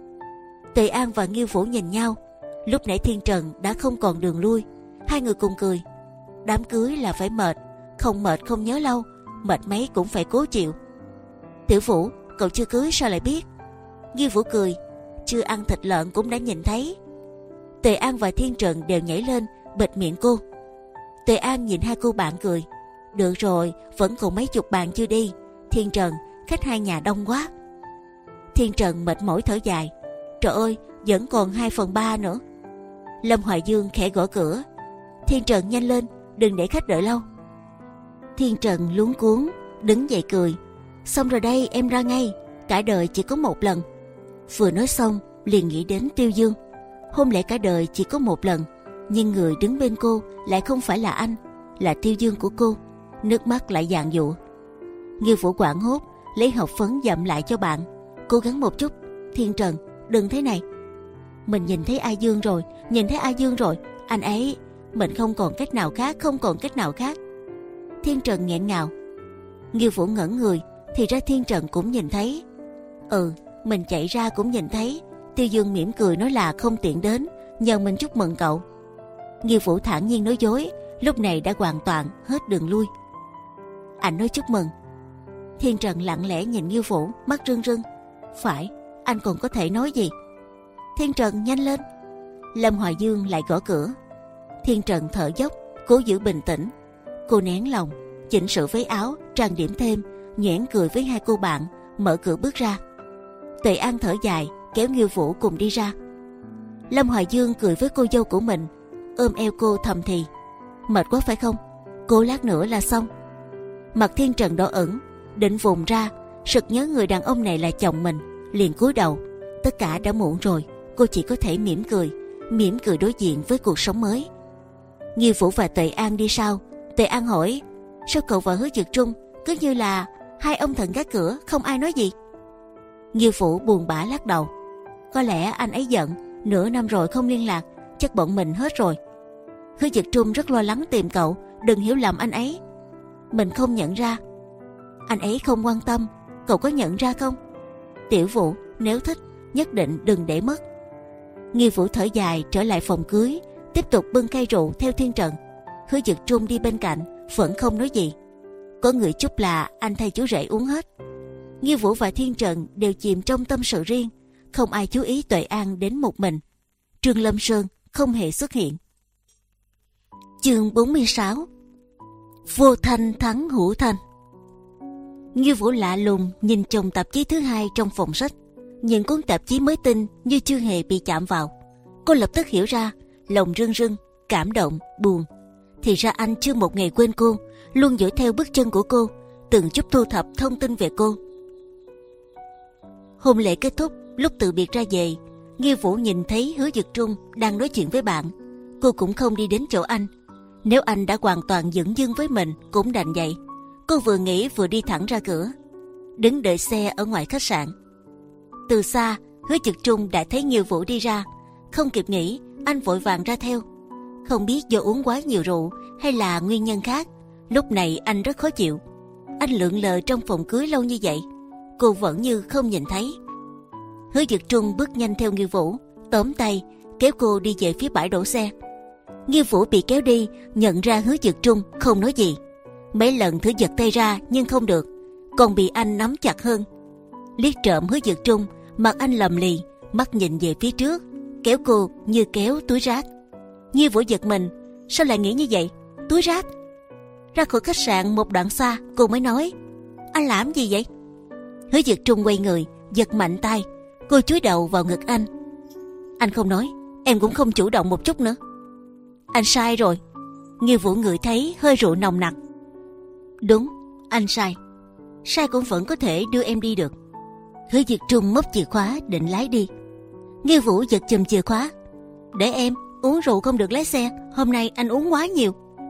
Tuệ An và Nghiêu Vũ nhìn nhau. Lúc nãy Thiên Trần đã không còn đường lui, hai người cùng cười. Đám cưới là phải mệt, không mệt không nhớ lâu, mệt mấy cũng phải cố chịu. Tiểu Vũ, cậu chưa cưới sao lại biết? Nghiêu Vũ cười: chưa ăn thịt lợn cũng đã nhìn thấy. Tuệ An và Thiên Trần đều nhảy lên bịt miệng cô. Tuệ An nhìn hai cô bạn cười: được rồi, vẫn còn mấy chục bàn chưa đi. Thiên Trần, khách hai nhà đông quá. Thiên Trần mệt mỏi thở dài: trời ơi, vẫn còn hai phần ba nữa. Lâm Hoài Dương khẽ gõ cửa: Thiên Trần nhanh lên, đừng để khách đợi lâu. Thiên Trần luống cuống đứng dậy cười: xong rồi đây, em ra ngay, cả đời chỉ có một lần. Vừa nói xong liền nghĩ đến Tiêu Dương. Hôn lễ cả đời chỉ có một lần, nhưng người đứng bên cô lại không phải là anh, là Tiêu Dương của cô. Nước mắt lại giàn giụa. Nghiêu Vũ quảng hốt lấy hộp phấn dặm lại cho bạn: cố gắng một chút, Thiên Trần, đừng thế này. Mình nhìn thấy A Dương rồi, nhìn thấy A Dương rồi, anh ấy, mình không còn cách nào khác, không còn cách nào khác. Thiên Trần nghẹn ngào. Nghiêu Vũ ngẩn người, Thì ra Thiên Trần cũng nhìn thấy. Ừ, mình chạy ra cũng nhìn thấy. Tiêu Dương mỉm cười nói là không tiện đến, nhờ mình chúc mừng cậu. Nghiêu Vũ thản nhiên nói dối, lúc này đã hoàn toàn hết đường lui. Anh nói chúc mừng. Thiên Trần lặng lẽ nhìn Nghiêu Vũ, mắt rưng rưng. Phải, anh còn có thể nói gì? Thiên Trần nhanh lên. Lâm Hoài Dương lại gõ cửa. Thiên Trần thở dốc, cố giữ bình tĩnh. Cô nén lòng, chỉnh sửa váy áo, trang điểm thêm, nhoẻn cười với hai cô bạn, mở cửa bước ra. Tuệ An thở dài, kéo Nghiêu Vũ cùng đi ra. Lâm Hoài Dương cười với cô dâu của mình, ôm eo cô thầm thì: mệt quá phải không? Cố lát nữa là xong. Mặt Thiên Trần đỏ ửng, định vùng ra, sực nhớ người đàn ông này là chồng mình, liền cúi đầu. Tất cả đã muộn rồi, cô chỉ có thể mỉm cười, mỉm cười đối diện với cuộc sống mới. Nghiêu Vũ và Tuệ An đi sau. Tuệ An hỏi: sao cậu và Hứa Dực Trung cứ như là hai ông thần gác cửa, không ai nói gì? Nghiêu Vũ buồn bã lắc đầu: có lẽ anh ấy giận, nửa năm rồi không liên lạc, chắc bọn mình hết rồi. Hứa Dực Trung rất lo lắng tìm cậu, đừng hiểu lầm anh ấy. Mình không nhận ra. Anh ấy không quan tâm, cậu có nhận ra không? Tiểu Vũ, nếu thích, nhất định đừng để mất. Nghiêu Vũ thở dài trở lại phòng cưới, tiếp tục bưng khay rượu theo Thiên Trần. Hứa Dực Trung đi bên cạnh vẫn không nói gì. Có người chúc là anh thay chú rể uống hết. Nghiêu Vũ và Thiên Trần đều chìm trong tâm sự riêng, không ai chú ý Tuệ An đến một mình. Trương Lâm Sơn không hề xuất hiện. Chương bốn mươi sáu. Vô Thanh thắng Hữu Thanh. Nghiêu Vũ lạ lùng nhìn chồng tạp chí thứ hai trong phòng sách, những cuốn tạp chí mới tinh như chưa hề bị chạm vào. Cô lập tức hiểu ra, lòng rưng rưng, cảm động, buồn. Thì ra anh chưa một ngày quên cô, luôn dõi theo bước chân của cô, từng chút thu thập thông tin về cô. Hôn lễ kết thúc, lúc từ biệt ra về, Nghiêu Vũ nhìn thấy Hứa Dực Trung đang nói chuyện với bạn. Cô cũng không đi đến chỗ anh. Nếu anh đã hoàn toàn dửng dưng với mình cũng đành vậy. Cô vừa nghĩ vừa đi thẳng ra cửa, đứng đợi xe ở ngoài khách sạn. Từ xa, Hứa Dực Trung đã thấy Nghiêu Vũ đi ra, không kịp nghĩ, anh vội vàng ra theo. Không biết do uống quá nhiều rượu hay là nguyên nhân khác, lúc này anh rất khó chịu. Anh lượn lờ trong phòng cưới lâu như vậy, cô vẫn như không nhìn thấy. Hứa Dực Trung bước nhanh theo Nghiêu Vũ, tóm tay kéo cô đi về phía bãi đổ xe. Nghiêu Vũ bị kéo đi, nhận ra Hứa Dực Trung không nói gì. Mấy lần thử giật tay ra nhưng không được, còn bị anh nắm chặt hơn. Liếc trộm Hứa Dực Trung, mặt anh lầm lì, mắt nhìn về phía trước, kéo cô như kéo túi rác. Nghiêu Vũ giật mình, sao lại nghĩ như vậy? Túi rác? Ra khỏi khách sạn một đoạn xa, cô mới nói: anh làm gì vậy? Hứa Dực Trung quay người, giật mạnh tay. Cô chúi đầu vào ngực anh. Anh không nói, em cũng không chủ động một chút nữa. Anh sai rồi. Nghiêu Vũ ngửi thấy hơi rượu nồng nặc. Đúng, anh sai. Sai cũng vẫn có thể đưa em đi được. Hứa Dực Trung móc chìa khóa định lái đi. Nghiêu Vũ giật chùm chìa khóa. Để em, uống rượu không được lái xe, hôm nay anh uống quá nhiều.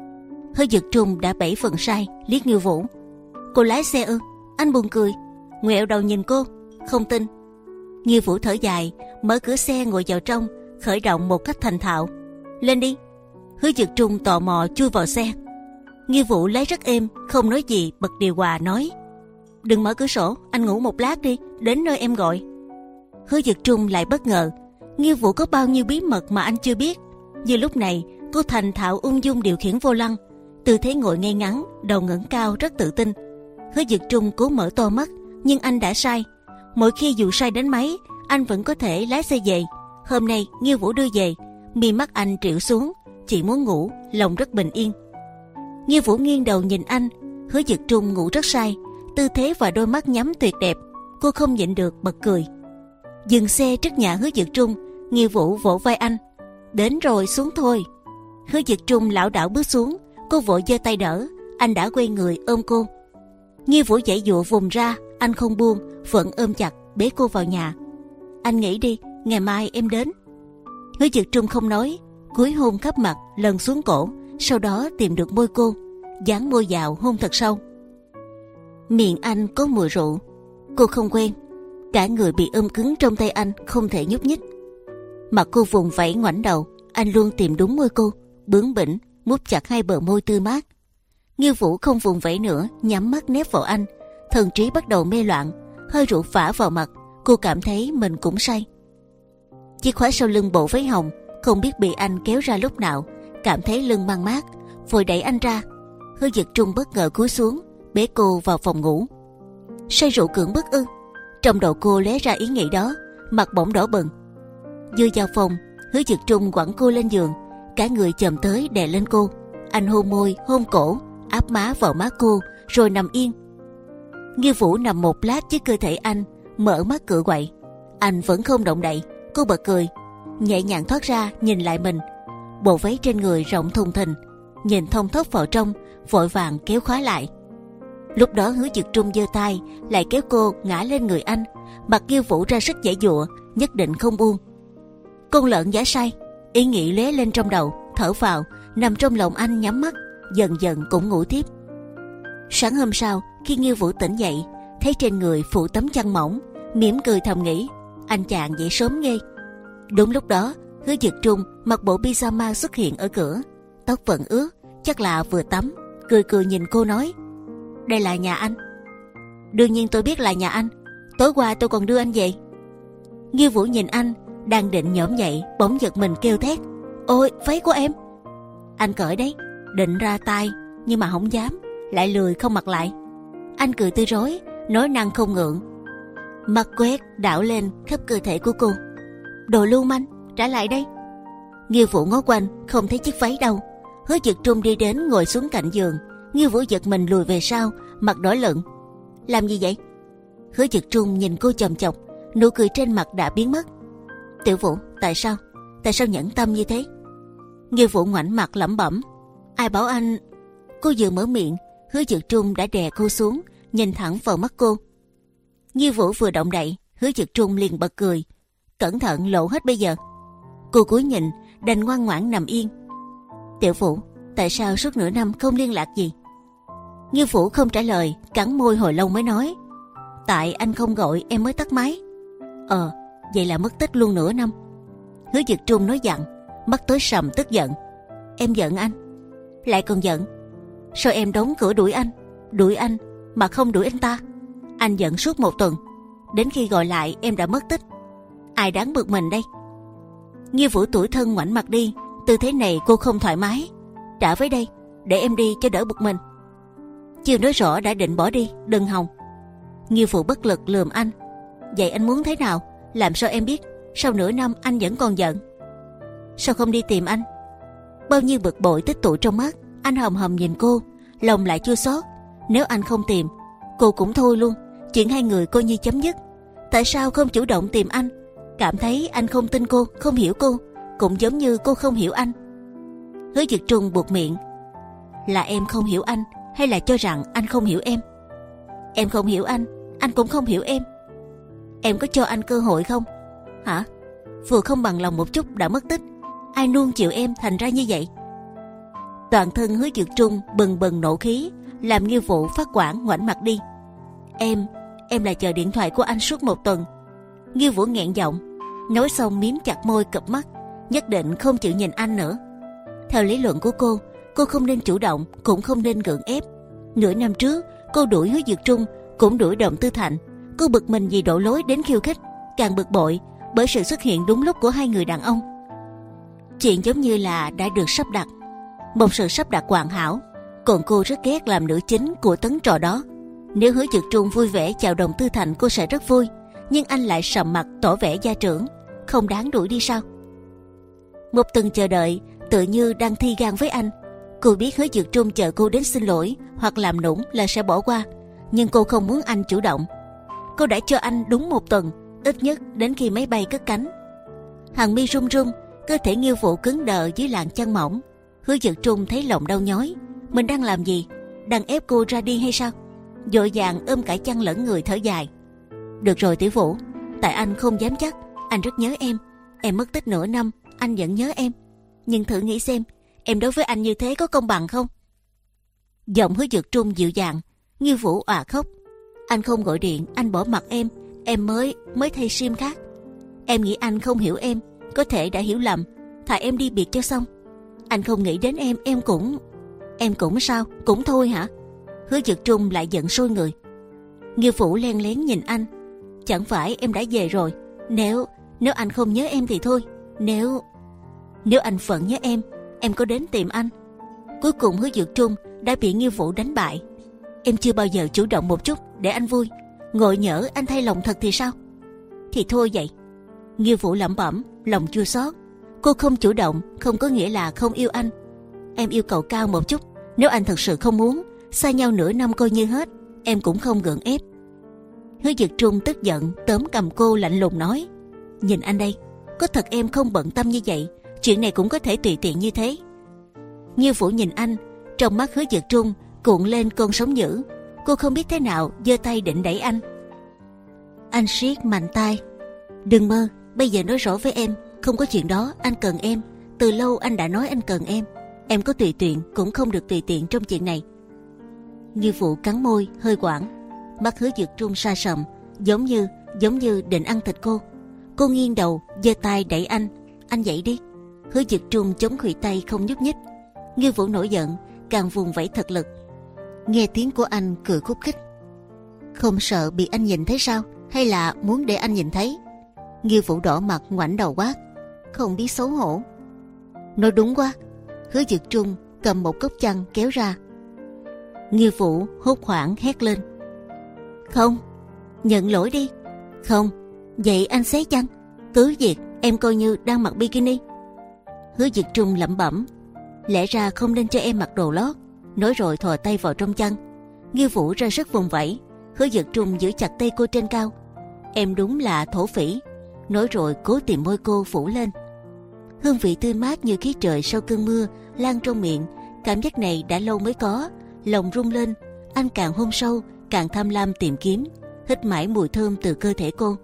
Hứa Dực Trung đã bảy phần sai, liếc Nghiêu Vũ. Cô lái xe ư? Anh buồn cười, ngoẹo đầu nhìn cô, không tin. Nghiêu Vũ thở dài, mở cửa xe ngồi vào trong, khởi động một cách thành thạo. Lên đi. Hứa Dực Trung tò mò chui vào xe. Nghiêu Vũ lái rất êm, không nói gì, bật điều hòa nói: đừng mở cửa sổ, anh ngủ một lát đi, đến nơi em gọi. Hứa Dực Trung lại bất ngờ, Nghiêu Vũ có bao nhiêu bí mật mà anh chưa biết. Như lúc này, cô thành thạo ung dung điều khiển vô lăng, tư thế ngồi ngay ngắn, đầu ngẩng cao, rất tự tin. Hứa Dực Trung cố mở to mắt, nhưng anh đã sai. Mỗi khi dù sai đến mấy, anh vẫn có thể lái xe về. Hôm nay Nghiêu Vũ đưa về, mi mắt anh trĩu xuống, chỉ muốn ngủ, lòng rất bình yên. Nghiêu Vũ nghiêng đầu nhìn anh. Hứa Dực Trung ngủ rất say, tư thế và đôi mắt nhắm tuyệt đẹp. Cô không nhịn được bật cười. Dừng xe trước nhà Hứa Dực Trung, Nghiêu Vũ vỗ vai anh: đến rồi, xuống thôi. Hứa Dực Trung lảo đảo bước xuống, cô vội giơ tay đỡ, anh đã quay người ôm cô. Nghiêu Vũ giãy giụa vùng ra, anh không buông, vẫn ôm chặt bế cô vào nhà. Anh nghỉ đi, ngày mai em đến. Hứa Dực Trung không nói, cúi hôn khắp mặt, lần xuống cổ, sau đó tìm được môi cô, dán môi vào hôn thật sâu. Miệng anh có mùi rượu, cô không quen, cả người bị ôm cứng trong tay anh, không thể nhúc nhích. Mặt cô vùng vẫy ngoảnh đầu, anh luôn tìm đúng môi cô, bướng bỉnh mút chặt hai bờ môi tươi mát. Nghiêu Vũ không vùng vẫy nữa, nhắm mắt nép vào anh, thần trí bắt đầu mê loạn, hơi rượu phả vào mặt, cô cảm thấy mình cũng say. Chiếc khóa sau lưng bộ váy hồng không biết bị anh kéo ra lúc nào, cảm thấy lưng mang mát, vội đẩy anh ra. Hứa Dực Trung bất ngờ cúi xuống, bế cô vào phòng ngủ. Say rượu cưỡng bức ư? Trong đầu cô lóe ra ý nghĩ đó, mặt bỗng đỏ bừng. Vừa vào phòng, Hứa Dực Trung quẳng cô lên giường, cả người chồm tới đè lên cô. Anh hôn môi, hôn cổ, áp má vào má cô, rồi nằm yên. Nghiêu Vũ nằm một lát dưới cơ thể anh, mở mắt cựa quậy. Anh vẫn không động đậy. Cô bật cười, nhẹ nhàng thoát ra nhìn lại mình. Bộ váy trên người rộng thùng thình, nhìn thông thốc vào trong, vội vàng kéo khóa lại. Lúc đó Hứa Dực Trung giơ tay lại kéo cô ngã lên người anh, mặt Nghiêu Vũ ra sức giãy giụa, nhất định không buông. Con lợn giả say, ý nghĩ lóe lên trong đầu, thở vào, nằm trong lòng anh nhắm mắt, dần dần cũng ngủ tiếp. Sáng hôm sau, khi Nghiêu Vũ tỉnh dậy, thấy trên người phủ tấm chăn mỏng, mỉm cười thầm nghĩ, anh chàng dậy sớm ghê. Đúng lúc đó, Hứa Dực Trung mặc bộ pyjama xuất hiện ở cửa, tóc vẫn ướt, chắc là vừa tắm, cười cười nhìn cô nói, đây là nhà anh. Đương nhiên tôi biết là nhà anh, tối qua tôi còn đưa anh về. Nghiêu Vũ nhìn anh đang định nhổm dậy, bỗng giật mình kêu thét, ôi váy của em. Anh cởi đấy, định ra tay nhưng mà không dám, lại lười không mặc lại. Anh cười tươi rói, nói năng không ngượng, mắt quét đảo lên khắp cơ thể của cô. Đồ lưu manh, trả lại đây. Nghiêu Vũ ngó quanh không thấy chiếc váy đâu. Hứa Dực Trung đi đến ngồi xuống cạnh giường. Nghiêu Vũ giật mình lùi về sau, mặt đỏ lựng. Làm gì vậy? Hứa Dực Trung nhìn cô chòng chọc, nụ cười trên mặt đã biến mất. Tiểu Vũ, tại sao? Tại sao nhẫn tâm như thế? Nghiêu Vũ ngoảnh mặt lẩm bẩm, ai bảo anh? Cô vừa mở miệng, Hứa Dực Trung đã đè cô xuống, nhìn thẳng vào mắt cô. Nghiêu Vũ vừa động đậy, Hứa Dực Trung liền bật cười, cẩn thận lộ hết bây giờ. Cô cúi nhìn, đành ngoan ngoãn nằm yên. Tiểu Vũ, tại sao suốt nửa năm không liên lạc gì? Nghiêu Vũ không trả lời, cắn môi hồi lâu mới nói, tại anh không gọi em mới tắt máy. Ờ, vậy là mất tích luôn nửa năm. Hứa Dực Trung nói dặn, mắt tối sầm tức giận. Em giận anh? Lại còn giận? Sao em đóng cửa đuổi anh, đuổi anh mà không đuổi anh ta? Anh giận suốt một tuần, đến khi gọi lại em đã mất tích. Ai đáng bực mình đây? Nghiêu Vũ tủi thân ngoảnh mặt đi, tư thế này cô không thoải mái. Trả với đây, để em đi cho đỡ bực mình. Chưa nói rõ đã định bỏ đi, đừng hòng. Nghiêu Vũ bất lực lườm anh. Vậy anh muốn thế nào? Làm sao em biết? Sau nửa năm anh vẫn còn giận. Sao không đi tìm anh? Bao nhiêu bực bội tích tụ trong mắt. Anh hầm hầm nhìn cô, lòng lại chua xót. Nếu anh không tìm, cô cũng thôi luôn. Chuyện hai người coi như chấm dứt. Tại sao không chủ động tìm anh? Cảm thấy anh không tin cô, không hiểu cô, cũng giống như cô không hiểu anh. Hứa Dực Trung buột miệng. Là em không hiểu anh, hay là cho rằng anh không hiểu em? Em không hiểu anh, anh cũng không hiểu em. Em có cho anh cơ hội không? Hả? Vừa không bằng lòng một chút đã mất tích. Ai nuông chịu em thành ra như vậy? Toàn thân Hứa Dực Trung bừng bừng nộ khí, làm Nghiêu Vũ phát quản ngoảnh mặt đi. Em, em là chờ điện thoại của anh suốt một tuần. Nghiêu Vũ nghẹn giọng, nói xong miếm chặt môi cụp mắt, nhất định không chịu nhìn anh nữa. Theo lý luận của cô, cô không nên chủ động, cũng không nên gượng ép. Nửa năm trước, cô đuổi Hứa Dực Trung, cũng đuổi Động Tư Thành. Cô bực mình vì đổ lối đến khiêu khích, càng bực bội bởi sự xuất hiện đúng lúc của hai người đàn ông. Chuyện giống như là đã được sắp đặt, một sự sắp đặt hoàn hảo. Còn cô rất ghét làm nữ chính của tấn trò đó. Nếu Hứa Dực Trung vui vẻ chào Đồng Tư Thành, cô sẽ rất vui, nhưng anh lại sầm mặt tỏ vẻ gia trưởng, không đáng đuổi đi sao? Một tuần chờ đợi, tự như đang thi gan với anh. Cô biết Hứa Dực Trung chờ cô đến xin lỗi hoặc làm nũng là sẽ bỏ qua, nhưng cô không muốn anh chủ động. Cô đã cho anh đúng một tuần, ít nhất đến khi máy bay cất cánh. Hàng mi run run, cơ thể Nghiêu Vũ cứng đờ dưới làn chăn mỏng. Hứa Dực Trung thấy lòng đau nhói. Mình đang làm gì? Đang ép cô ra đi hay sao? Vội vàng ôm cả chăn lẫn người thở dài. Được rồi Tiểu Vũ, tại anh không dám chắc. Anh rất nhớ em. Em mất tích nửa năm, anh vẫn nhớ em. Nhưng thử nghĩ xem, em đối với anh như thế có công bằng không? Giọng Hứa Dực Trung dịu dàng. Nghiêu Vũ òa khóc. Anh không gọi điện, anh bỏ mặt em. Em mới mới thay sim khác. Em nghĩ anh không hiểu em, có thể đã hiểu lầm. Thà em đi biệt cho xong. Anh không nghĩ đến em, em cũng... Em cũng sao? Cũng thôi hả? Hứa Dực Trung lại giận sôi người. Nghiêu Vũ len lén nhìn anh. Chẳng phải em đã về rồi? Nếu nếu anh không nhớ em thì thôi. Nếu nếu anh vẫn nhớ em, em có đến tìm anh. Cuối cùng Hứa Dược Trung đã bị Nghiêu Vũ đánh bại. Em chưa bao giờ chủ động một chút để anh vui. Ngộ nhỡ anh thay lòng thật thì sao? Thì thôi vậy. Nghiêu Vũ lẩm bẩm, lòng chua xót. Cô không chủ động không có nghĩa là không yêu anh. Em yêu cầu cao một chút. Nếu anh thật sự không muốn, xa nhau nửa năm coi như hết, em cũng không gượng ép. Hứa Dực Trung tức giận tóm cầm cô lạnh lùng nói: Nhìn anh đây, có thật em không bận tâm như vậy, chuyện này cũng có thể tùy tiện như thế. Nghiêu Vũ nhìn anh, trong mắt Hứa Dực Trung cuộn lên cơn sóng dữ. Cô không biết thế nào giơ tay định đẩy anh. Anh siết mạnh tay. Đừng mơ, bây giờ nói rõ với em, không có chuyện đó. Anh cần em, từ lâu anh đã nói anh cần em. Em có tùy tiện cũng không được tùy tiện trong chuyện này. Nghiêu Vũ cắn môi hơi quảng, mắt Hứa Dực Trung sa sầm, giống như giống như định ăn thịt cô. Cô nghiêng đầu giơ tay đẩy anh. Anh dậy đi. Hứa Dực Trung chống khuỷu tay không nhúc nhích. Nghiêu Vũ nổi giận, càng vùng vẫy thật lực. Nghe tiếng của anh cười khúc khích. Không sợ bị anh nhìn thấy sao? Hay là muốn để anh nhìn thấy? Nghiêu Vũ đỏ mặt ngoảnh đầu quát. Không biết xấu hổ. Nói đúng quá. Hứa Dực Trung cầm một cốc chăn kéo ra. Nghiêu Vũ hốt hoảng hét lên. Không, nhận lỗi đi. Không, vậy anh xé chăn. Cứ việc em coi như đang mặc bikini. Hứa Dực Trung lẩm bẩm. Lẽ ra không nên cho em mặc đồ lót. Nói rồi thò tay vào trong chăn. Nghiêu Vũ ra sức vùng vẫy. Hứa Dực Trung giữ chặt tay cô trên cao. Em đúng là thổ phỉ. Nói rồi cố tìm môi cô phủ lên. Hương vị tươi mát như khí trời sau cơn mưa lan trong miệng. Cảm giác này đã lâu mới có. Lòng rung lên. Anh càng hôn sâu, càng tham lam tìm kiếm, hít mãi mùi thơm từ cơ thể cô.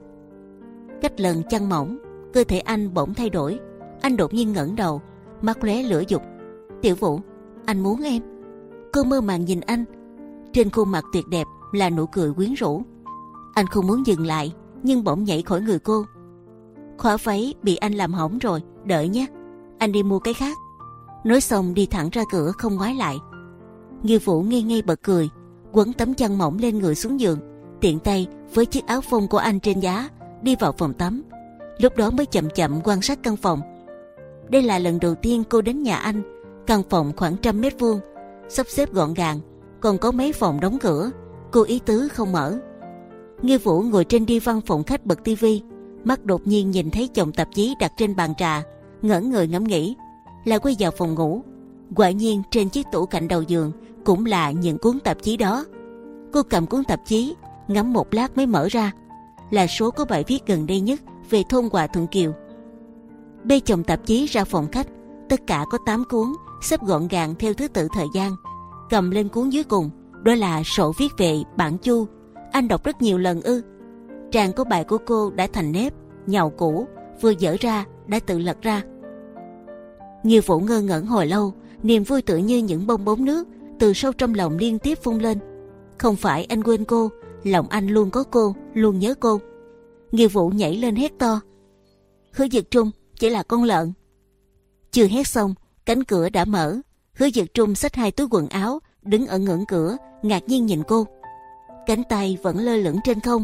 Cách lần chăn mỏng, cơ thể anh bỗng thay đổi. Anh đột nhiên ngẩng đầu, mắt lóe lửa dục. Tiểu Vũ, anh muốn em. Cô mơ màng nhìn anh. Trên khuôn mặt tuyệt đẹp là nụ cười quyến rũ. Anh không muốn dừng lại, nhưng bỗng nhảy khỏi người cô. Khóa váy bị anh làm hỏng rồi, đợi nhé, anh đi mua cái khác. Nói xong đi thẳng ra cửa không ngoái lại. Nghiêu Vũ ngây ngây bật cười, quấn tấm chăn mỏng lên người xuống giường, tiện tay với chiếc áo phông của anh trên giá đi vào phòng tắm. Lúc đó mới chậm chậm quan sát căn phòng. Đây là lần đầu tiên cô đến nhà anh. Căn phòng khoảng trăm mét vuông, sắp xếp gọn gàng, còn có mấy phòng đóng cửa. Cô ý tứ không mở. Nghiêu Vũ ngồi trên đi văn phòng khách bật tivi, mắt đột nhiên nhìn thấy chồng tạp chí đặt trên bàn trà, ngẩn người ngẫm nghĩ, lại quay vào phòng ngủ. Quả nhiên trên chiếc tủ cạnh đầu giường cũng là những cuốn tạp chí đó. Cô cầm cuốn tạp chí ngắm một lát mới mở ra, là số có bài viết gần đây nhất về thôn Hòa Thuận Kiều. Bê chồng tạp chí ra phòng khách, tất cả có tám cuốn xếp gọn gàng theo thứ tự thời gian. Cầm lên cuốn dưới cùng, đó là sổ viết về bản Chu. Anh đọc rất nhiều lần ư? Trang có bài của cô đã thành nếp, nhàu cũ, vừa dở ra đã tự lật ra. Nghiêu Vũ ngơ ngẩn hồi lâu, niềm vui tựa như những bong bóng nước từ sâu trong lòng liên tiếp phun lên. Không phải anh quên cô, lòng anh luôn có cô, luôn nhớ cô. Nghiêu Vũ nhảy lên hét to. Hứa Dực Trung chỉ là con lợn. Chưa hét xong, cánh cửa đã mở. Hứa Dực Trung xách hai túi quần áo, đứng ở ngưỡng cửa, ngạc nhiên nhìn cô. Cánh tay vẫn lơ lửng trên không.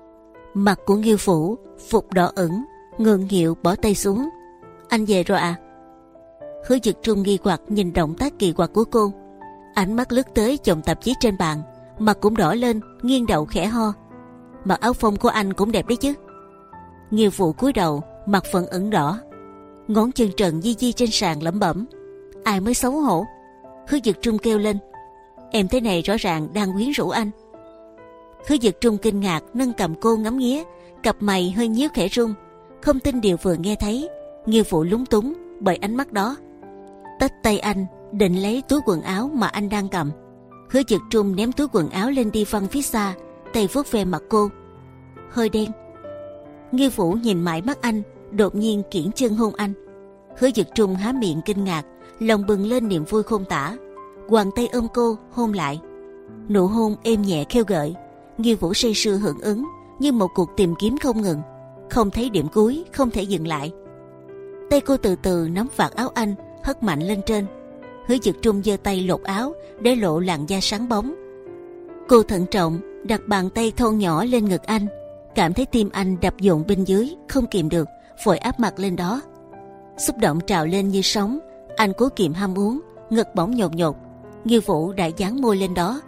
Mặt của Nghiêu Vũ phục đỏ ửng, ngượng nghịu bỏ tay xuống. Anh về rồi à? Hứa Dực Trung nghi hoặc nhìn động tác kỳ quặc của cô. Ánh mắt lướt tới chồng tạp chí trên bàn, mặt cũng đỏ lên, nghiêng đầu khẽ ho. Mặc áo phông của anh cũng đẹp đấy chứ. Nghiêu Vũ cúi đầu, mặt vẫn ửng đỏ, ngón chân trần di di trên sàn lẩm bẩm. Ai mới xấu hổ? Hứa Dực Trung kêu lên. Em thế này rõ ràng đang quyến rũ anh. Hứa Dực Trung kinh ngạc nâng cầm cô ngắm nghía, cặp mày hơi nhíu khẽ rung, không tin điều vừa nghe thấy. Nghiêu Vũ lúng túng bởi ánh mắt đó, tách tay anh định lấy túi quần áo mà anh đang cầm. Hứa Dực Trung ném túi quần áo lên đi văn phía xa, tay vuốt về mặt cô. Hơi đen. Nghiêu Vũ nhìn mãi mắt anh, đột nhiên kiễng chân hôn anh. Hứa Dực Trung há miệng kinh ngạc, lòng bừng lên niềm vui không tả, quàng tay ôm cô hôn lại. Nụ hôn êm nhẹ khêu gợi. Nghiêu Vũ say sưa hưởng ứng như một cuộc tìm kiếm không ngừng, không thấy điểm cuối, không thể dừng lại. Tay cô từ từ nắm vạt áo anh, hất mạnh lên trên. Hứa Dực Trung giơ tay lột áo để lộ làn da sáng bóng. Cô thận trọng đặt bàn tay thon nhỏ lên ngực anh, cảm thấy tim anh đập dồn bên dưới, không kìm được, vội áp mặt lên đó. Xúc động trào lên như sóng, anh cố kiềm ham uống, ngực bỗng nhột nhột. Nghiêu Vũ đã dán môi lên đó.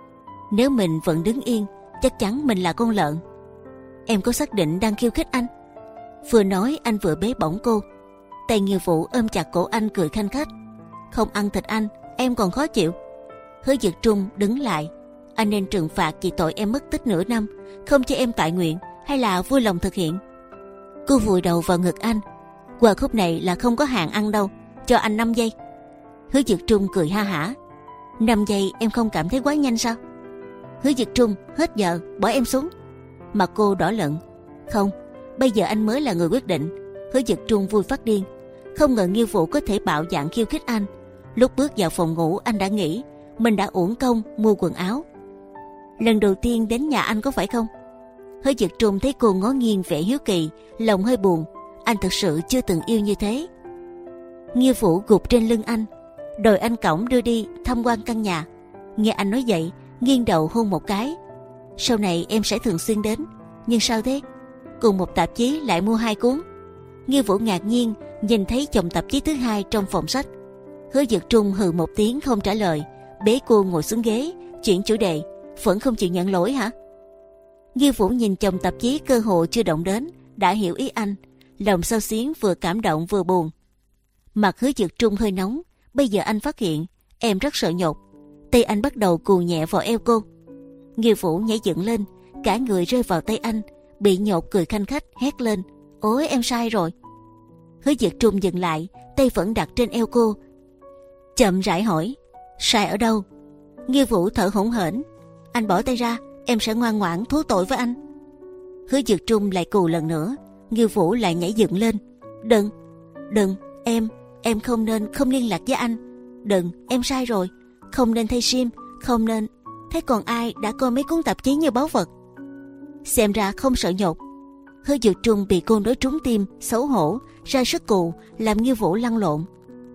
Nếu mình vẫn đứng yên, chắc chắn mình là con lợn. Em có xác định đang khiêu khích anh? Vừa nói anh vừa bế bổng cô. Tay Nghiêu Vũ ôm chặt cổ anh cười khanh khách. Không ăn thịt anh, em còn khó chịu. Hứa Dực Trung đứng lại. Anh nên trừng phạt vì tội em mất tích nửa năm, không cho em tại nguyện, hay là vui lòng thực hiện? Cô vùi đầu vào ngực anh. Qua khúc này là không có hạn ăn đâu, cho anh năm giây. Hứa Dực Trung cười ha hả. năm giây em không cảm thấy quá nhanh sao? Hứa Dực Trung, hết giờ, bỏ em xuống. Mặt cô đỏ lận. Không, bây giờ anh mới là người quyết định. Hứa Dực Trung vui phát điên. Không ngờ Nghiêu Vũ có thể bạo dạn khiêu khích anh. Lúc bước vào phòng ngủ anh đã nghĩ mình đã uổng công mua quần áo. Lần đầu tiên đến nhà anh có phải không? Hứa Dực Trung thấy cô ngó nghiêng vẻ hiếu kỳ, lòng hơi buồn. Anh thực sự chưa từng yêu như thế. Nghiêu Vũ gục trên lưng anh, đòi anh cõng đưa đi tham quan căn nhà. Nghe anh nói vậy, nghiêng đầu hôn một cái. Sau này em sẽ thường xuyên đến. Nhưng sao thế? Cùng một tạp chí lại mua hai cuốn. Nghiêu Vũ ngạc nhiên nhìn thấy chồng tạp chí thứ hai trong phòng sách. Hứa Dực Trung hừ một tiếng không trả lời, bế cô ngồi xuống ghế, chuyển chủ đề. Vẫn không chịu nhận lỗi hả? Nghiêu Vũ nhìn chồng tạp chí cơ hồ chưa động đến, đã hiểu ý anh. Lòng xao xuyến, vừa cảm động vừa buồn. Mặt Hứa Dực Trung hơi nóng. Bây giờ anh phát hiện em rất sợ nhột. Tay anh bắt đầu cù nhẹ vào eo cô. Nghiêu Vũ nhảy dựng lên, cả người rơi vào tay anh, bị nhột cười khanh khách hét lên. Ôi em sai rồi. Hứa Dực Trung dừng lại, tay vẫn đặt trên eo cô, chậm rãi hỏi. Sai ở đâu? Nghiêu Vũ thở hổn hển. Anh bỏ tay ra, em sẽ ngoan ngoãn thú tội với anh. Hứa Dực Trung lại cù lần nữa. Nghiêu Vũ lại nhảy dựng lên. Đừng, đừng, em, em không nên không liên lạc với anh. Đừng, em sai rồi. Không nên thay sim, không nên. Thế còn ai đã coi mấy cuốn tạp chí như báu vật? Xem ra không sợ nhột. Hứa Dực Trung bị cô nói trúng tim, xấu hổ, ra sức cù, làm Nghiêu Vũ lăn lộn.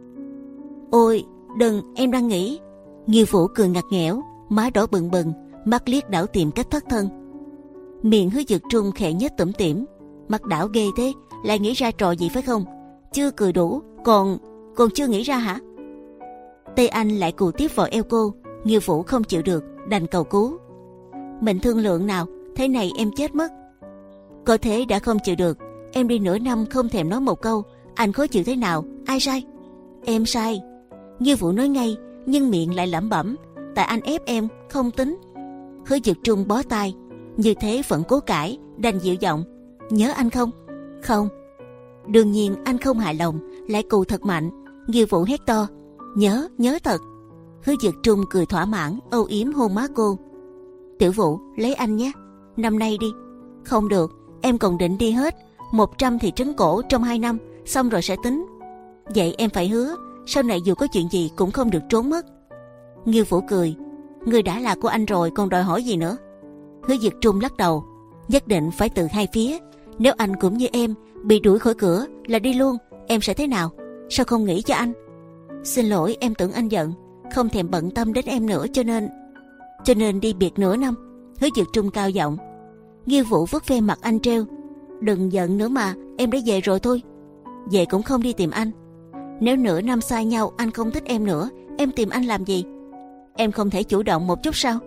Ôi, đừng, em đang nghĩ. Nghiêu Vũ cười ngặt nghẽo, má đỏ bừng bừng, mắt liếc đảo tìm cách thoát thân. Miệng Hứa Dực Trung khẽ nhếch tủm tỉm. Mặt đảo ghê thế, lại nghĩ ra trò gì phải không? Chưa cười đủ, còn còn chưa nghĩ ra hả? Tay anh lại cù tiếp vào eo cô. Nghiêu Vũ không chịu được, đành cầu cứu. Mình thương lượng nào, thế này em chết mất. Có thế đã không chịu được. Em đi nửa năm không thèm nói một câu, anh khó chịu thế nào? Ai sai? Em sai. Nghiêu Vũ nói ngay, nhưng miệng lại lẩm bẩm. Tại anh ép em, không tính. Hứa Dực Trung bó tay. Như thế vẫn cố cãi, đành dịu giọng. Nhớ anh không? Không. Đương nhiên anh không hài lòng, lại cù thật mạnh. Nghiêu Vũ hét to. Nhớ, nhớ thật. Hứa Dực Trung cười thỏa mãn, âu yếm hôn má cô. Tiểu Vũ, lấy anh nhé, năm nay đi. Không được, em còn định đi hết một trăm thị trấn cổ trong hai năm, xong rồi sẽ tính. Vậy em phải hứa, sau này dù có chuyện gì cũng không được trốn mất. Nghiêu Vũ cười. Người đã là của anh rồi, còn đòi hỏi gì nữa? Hứa Dực Trung lắc đầu. Nhất định phải từ hai phía. Nếu anh cũng như em, bị đuổi khỏi cửa là đi luôn, em sẽ thế nào? Sao không nghĩ cho anh? Xin lỗi, em tưởng anh giận, không thèm bận tâm đến em nữa, cho nên cho nên đi biệt nửa năm. Hứa Dực Trung cao giọng. Nghiêu Vũ vuốt ve mặt anh treo. Đừng giận nữa mà, em đã về rồi thôi. Về cũng không đi tìm anh. Nếu nửa năm xa nhau anh không thích em nữa, em tìm anh làm gì? Em không thể chủ động một chút sao?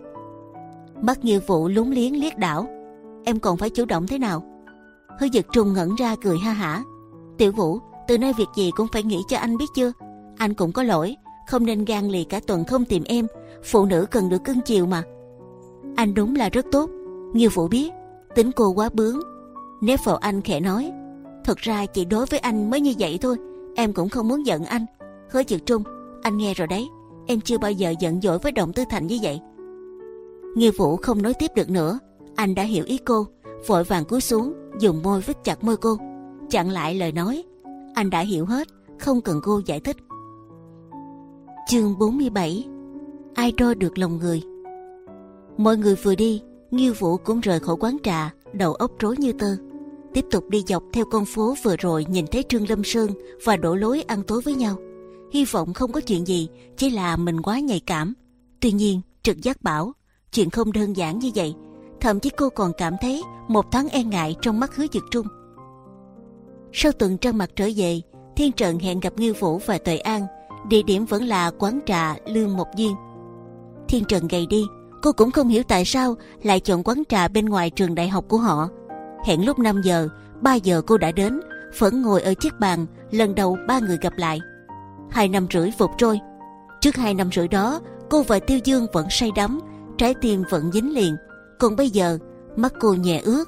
Mắt Nghiêu Vũ lúng liếng liếc đảo. Em còn phải chủ động thế nào? Hứa Dực Trung ngẩn ra cười ha hả. Tiểu Vũ, từ nay việc gì cũng phải nghĩ cho anh biết chưa? Anh cũng có lỗi, không nên gan lì cả tuần không tìm em. Phụ nữ cần được cưng chiều mà. Anh đúng là rất tốt. Nghiêu Vũ biết tính cô quá bướng, nép vào anh khẽ nói. Thật ra chỉ đối với anh mới như vậy thôi, em cũng không muốn giận anh. Hứa Dực Trung, anh nghe rồi đấy, em chưa bao giờ giận dỗi với Động Tư Thành như vậy. Nghiêu Vũ không nói tiếp được nữa. Anh đã hiểu ý cô, vội vàng cúi xuống, dùng môi vít chặt môi cô, chặn lại lời nói. Anh đã hiểu hết, không cần cô giải thích. Chương bốn mươi bảy. Ai đo được lòng người. Mọi người vừa đi, Nghiêu Vũ cũng rời khỏi quán trà, đầu óc rối như tơ. Tiếp tục đi dọc theo con phố vừa rồi nhìn thấy Trương Lâm Sơn và Đỗ Lối ăn tối với nhau. Hy vọng không có chuyện gì, chỉ là mình quá nhạy cảm. Tuy nhiên trực giác bảo chuyện không đơn giản như vậy. thậm chí cô còn cảm thấy một thoáng e ngại trong mắt Hứa Dực Trung. Sau tuần trăng mật trở về, Thiên Trần hẹn gặp Ngưu Vũ và Tuệ An. Địa điểm vẫn là quán trà Lương Mộc Duyên. Thiên Trần gầy đi, cô cũng không hiểu tại sao lại chọn quán trà bên ngoài trường đại học của họ. Hẹn lúc năm giờ, ba giờ cô đã đến, vẫn ngồi ở chiếc bàn lần đầu ba người gặp lại. Hai năm rưỡi vụt trôi. Trước hai năm rưỡi đó, cô và Tiêu Dương vẫn say đắm, trái tim vẫn dính liền. Còn bây giờ, mắt cô nhẹ ướt.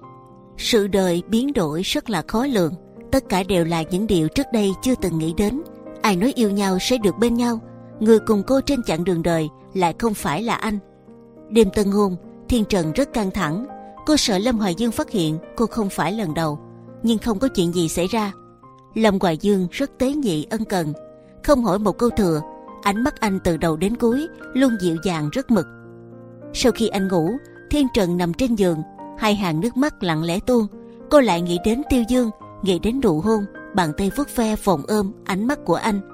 Sự đời biến đổi rất là khó lường, tất cả đều là những điều trước đây chưa từng nghĩ đến. Ai nói yêu nhau sẽ được bên nhau, người cùng cô trên chặng đường đời lại không phải là anh. Đêm tân hôn, Thiên Trần rất căng thẳng. Cô sợ Lâm Hoài Dương phát hiện cô không phải lần đầu, nhưng không có chuyện gì xảy ra. Lâm Hoài Dương rất tế nhị ân cần, không hỏi một câu thừa. Ánh mắt anh từ đầu đến cuối luôn dịu dàng rất mực. Sau khi anh ngủ, Thiên Trần nằm trên giường, hai hàng nước mắt lặng lẽ tuôn. Cô lại nghĩ đến Tiêu Dương, nghĩ đến nụ hôn, bàn tay vuốt ve vòng ôm, ánh mắt của anh.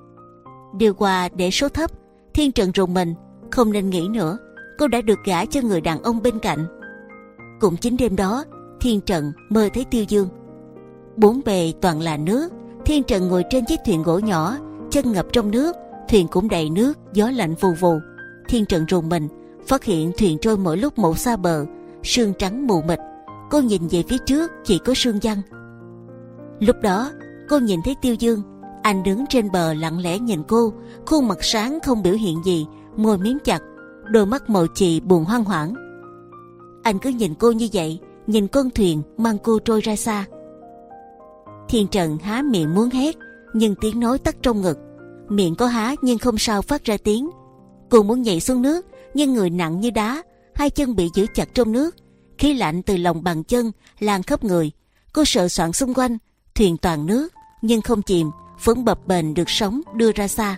Điều hòa để số thấp, Thiên Trần rùng mình. Không nên nghĩ nữa, cô đã được gả cho người đàn ông bên cạnh. Cũng chính đêm đó, Thiên Trần mơ thấy Tiêu Dương. Bốn bề toàn là nước. Thiên Trần ngồi trên chiếc thuyền gỗ nhỏ, chân ngập trong nước, thuyền cũng đầy nước, gió lạnh vù vù. Thiên Trần rùng mình, phát hiện thuyền trôi mỗi lúc một xa bờ, sương trắng mù mịt. Cô nhìn về phía trước chỉ có sương giăng. Lúc đó cô nhìn thấy Tiêu Dương, anh đứng trên bờ lặng lẽ nhìn cô, khuôn mặt sáng không biểu hiện gì, môi miếm chặt, đôi mắt màu chì buồn hoang hoảng. Anh cứ nhìn cô như vậy, nhìn con thuyền mang cô trôi ra xa. Thiên Trần há miệng muốn hét, nhưng tiếng nói tắt trong ngực. Miệng có há nhưng không sao phát ra tiếng. Cô muốn nhảy xuống nước, nhưng người nặng như đá, hai chân bị giữ chặt trong nước. Khí lạnh từ lòng bàn chân lan khắp người. Cô sợ soạn xung quanh, thuyền toàn nước nhưng không chìm, vẫn bập bềnh được sóng đưa ra xa.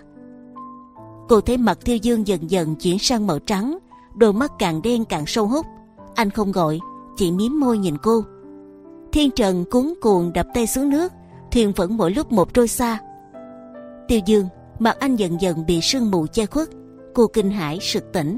Cô thấy mặt Tiêu Dương dần dần chuyển sang màu trắng, đôi mắt càng đen càng sâu hút. Anh không gọi, chỉ mím môi nhìn cô. Thiên Trần cuống cuồng đập tay xuống nước, thuyền vẫn mỗi lúc một trôi xa. Tiêu Dương, mặt anh dần dần bị sương mù che khuất. Cô kinh hãi sực tỉnh.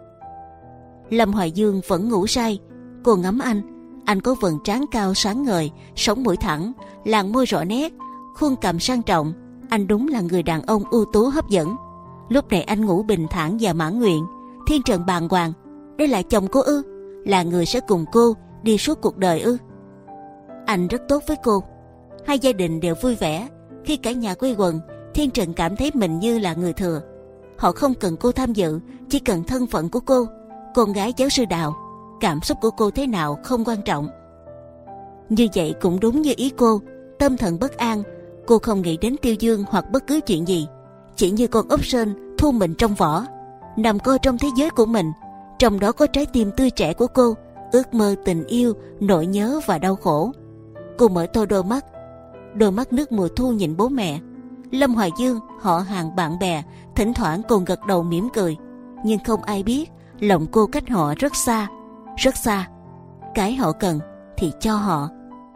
Lâm Hoài Dương vẫn ngủ say. Cô ngắm anh, anh có vầng trán cao sáng ngời, sống mũi thẳng, làn môi rõ nét, khuôn cằm sang trọng. Anh đúng là người đàn ông ưu tú hấp dẫn. Lúc này anh ngủ bình thản và mãn nguyện. Thiên Trần bàng hoàng, đây là chồng cô ư? Là người sẽ cùng cô đi suốt cuộc đời ư? Anh rất tốt với cô, hai gia đình đều vui vẻ. Khi cả nhà quây quần, Thiên Trần cảm thấy mình như là người thừa. Họ không cần cô tham dự, chỉ cần thân phận của cô, con gái giáo sư Đào. Cảm xúc của cô thế nào không quan trọng. Như vậy cũng đúng như ý cô. Tâm thần bất an, cô không nghĩ đến Tiêu Dương hoặc bất cứ chuyện gì, chỉ như con ốc sên thu mình trong vỏ, nằm co trong thế giới của mình. Trong đó có trái tim tươi trẻ của cô, ước mơ, tình yêu, nỗi nhớ và đau khổ. Cô mở to đôi mắt, đôi mắt nước mùa thu nhìn bố mẹ, Lâm Hoài Dương, họ hàng bạn bè, thỉnh thoảng còn gật đầu mỉm cười. Nhưng không ai biết lòng cô cách họ rất xa, rất xa. Cái họ cần thì cho họ.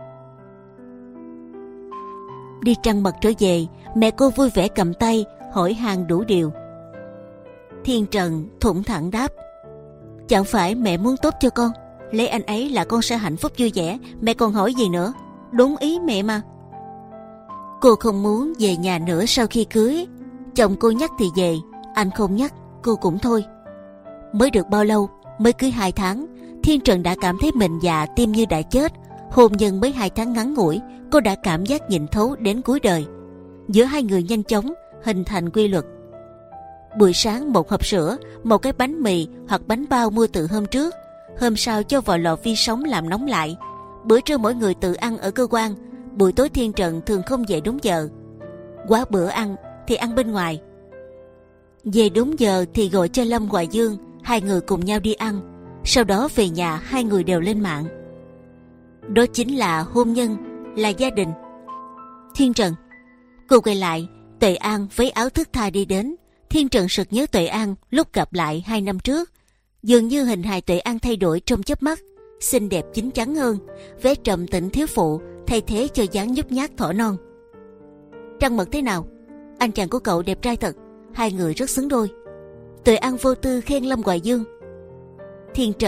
Đi trăng mật trở về, mẹ cô vui vẻ cầm tay hỏi han đủ điều. Thiên Trần thủng thẳng đáp: chẳng phải mẹ muốn tốt cho con, lấy anh ấy là con sẽ hạnh phúc vui vẻ, mẹ còn hỏi gì nữa? Đúng ý mẹ mà. Cô không muốn về nhà nữa sau khi cưới. Chồng cô nhắc thì về, anh không nhắc cô cũng thôi. Mới được bao lâu, mới cưới hai tháng, Thiên Trần đã cảm thấy mình già, tim như đã chết. Hôn nhân mới hai tháng ngắn ngủi, cô đã cảm giác nhìn thấu đến cuối đời. Giữa hai người nhanh chóng hình thành quy luật. Buổi sáng một hộp sữa, một cái bánh mì hoặc bánh bao mua từ hôm trước, hôm sau cho vào lò vi sóng làm nóng lại. Bữa trưa mỗi người tự ăn ở cơ quan. Buổi tối Thiên Trần thường không về đúng giờ. Quá bữa ăn thì ăn bên ngoài. Về đúng giờ thì gọi cho Lâm Hoài Dương, hai người cùng nhau đi ăn. Sau đó về nhà hai người đều lên mạng. Đó chính là hôn nhân, là gia đình. Thiên Trần. Cô quay lại, Tuệ An với áo thước tha đi đến. Thiên Trần sực nhớ Tuệ An lúc gặp lại hai năm trước. Dường như hình hài Tuệ An thay đổi trong chớp mắt, xinh đẹp chín chắn hơn, vẻ trầm tĩnh thiếu phụ thay thế cho dáng nhút nhát thỏ non. Trăng mật thế nào? Anh chàng của cậu đẹp trai thật, hai người rất xứng đôi. Tuệ An vô tư khen Lâm Hoài Dương. Thiên Trần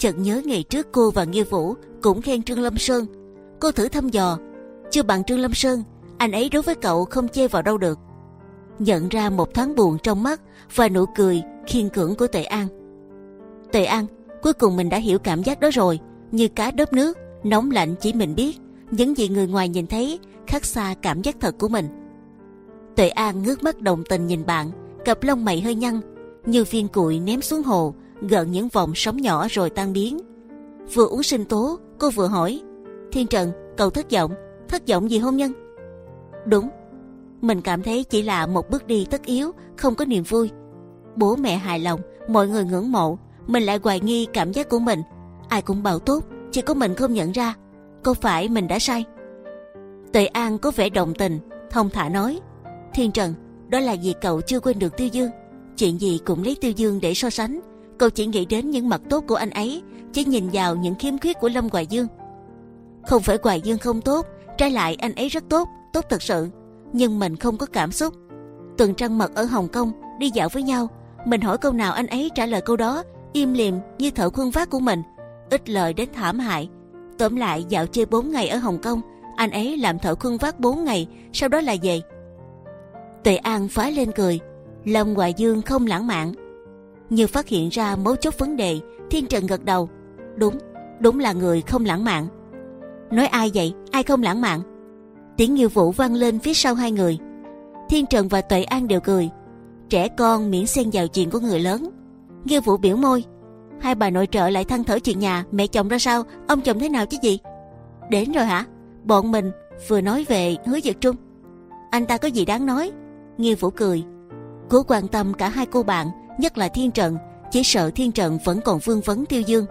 chợt nhớ ngày trước cô và Nghiêu Vũ cũng khen Trương Lâm Sơn. Cô thử thăm dò, chưa bằng Trương Lâm Sơn, anh ấy đối với cậu không chê vào đâu được. Nhận ra một thoáng buồn trong mắt và nụ cười khiên cưỡng của Tuệ An. Tuệ An, cuối cùng mình đã hiểu cảm giác đó rồi, như cá đớp nước, nóng lạnh chỉ mình biết, những gì người ngoài nhìn thấy khác xa cảm giác thật của mình. Tuệ An ngước mắt đồng tình nhìn bạn, cặp lông mày hơi nhăn, như viên cuội ném xuống hồ, gợn những vòng sóng nhỏ rồi tan biến. Vừa uống sinh tố, cô vừa hỏi, Thiên Trần, cậu thất vọng, thất vọng vì hôn nhân? Đúng, mình cảm thấy chỉ là một bước đi tất yếu, không có niềm vui. Bố mẹ hài lòng, mọi người ngưỡng mộ, mình lại hoài nghi cảm giác của mình. Ai cũng bảo tốt, chỉ có mình không nhận ra. Có phải mình đã sai? Tuệ An có vẻ đồng tình, thong thả nói, Thiên Trần, đó là vì cậu chưa quên được Tiêu Dương. Chuyện gì cũng lấy Tiêu Dương để so sánh. Cậu chỉ nghĩ đến những mặt tốt của anh ấy, chỉ nhìn vào những khiếm khuyết của Lâm Hoài Dương. Không phải Hoài Dương không tốt, trái lại anh ấy rất tốt, tốt thật sự. Nhưng mình không có cảm xúc. Tuần trăng mật ở Hồng Kông, đi dạo với nhau, mình hỏi câu nào anh ấy trả lời câu đó, im lìm như thợ khuân vác của mình, ít lời đến thảm hại. Tóm lại dạo chơi bốn ngày ở Hồng Kông, anh ấy làm thợ khuân vác bốn ngày, sau đó là về. Tuệ An phá lên cười. Lâm Hoài Dương không lãng mạn. Như phát hiện ra mấu chốt vấn đề, Thiên Trần gật đầu. Đúng, đúng là người không lãng mạn. Nói ai vậy? Ai không lãng mạn? Tiếng Nghiêu Vũ vang lên phía sau hai người. Thiên Trần và Tuệ An đều cười. Trẻ con miễn xen vào chuyện của người lớn. Nghiêu Vũ biểu môi. Hai bà nội trợ lại than thở chuyện nhà, mẹ chồng ra sao, ông chồng thế nào chứ gì? Đến rồi hả? Bọn mình vừa nói về Hứa Dực Trung. Anh ta có gì đáng nói? Nghiêu Vũ cười. Cố quan tâm cả hai cô bạn, nhất là Thiên Trần, chỉ sợ Thiên Trần vẫn còn vương vấn Tiêu Dương.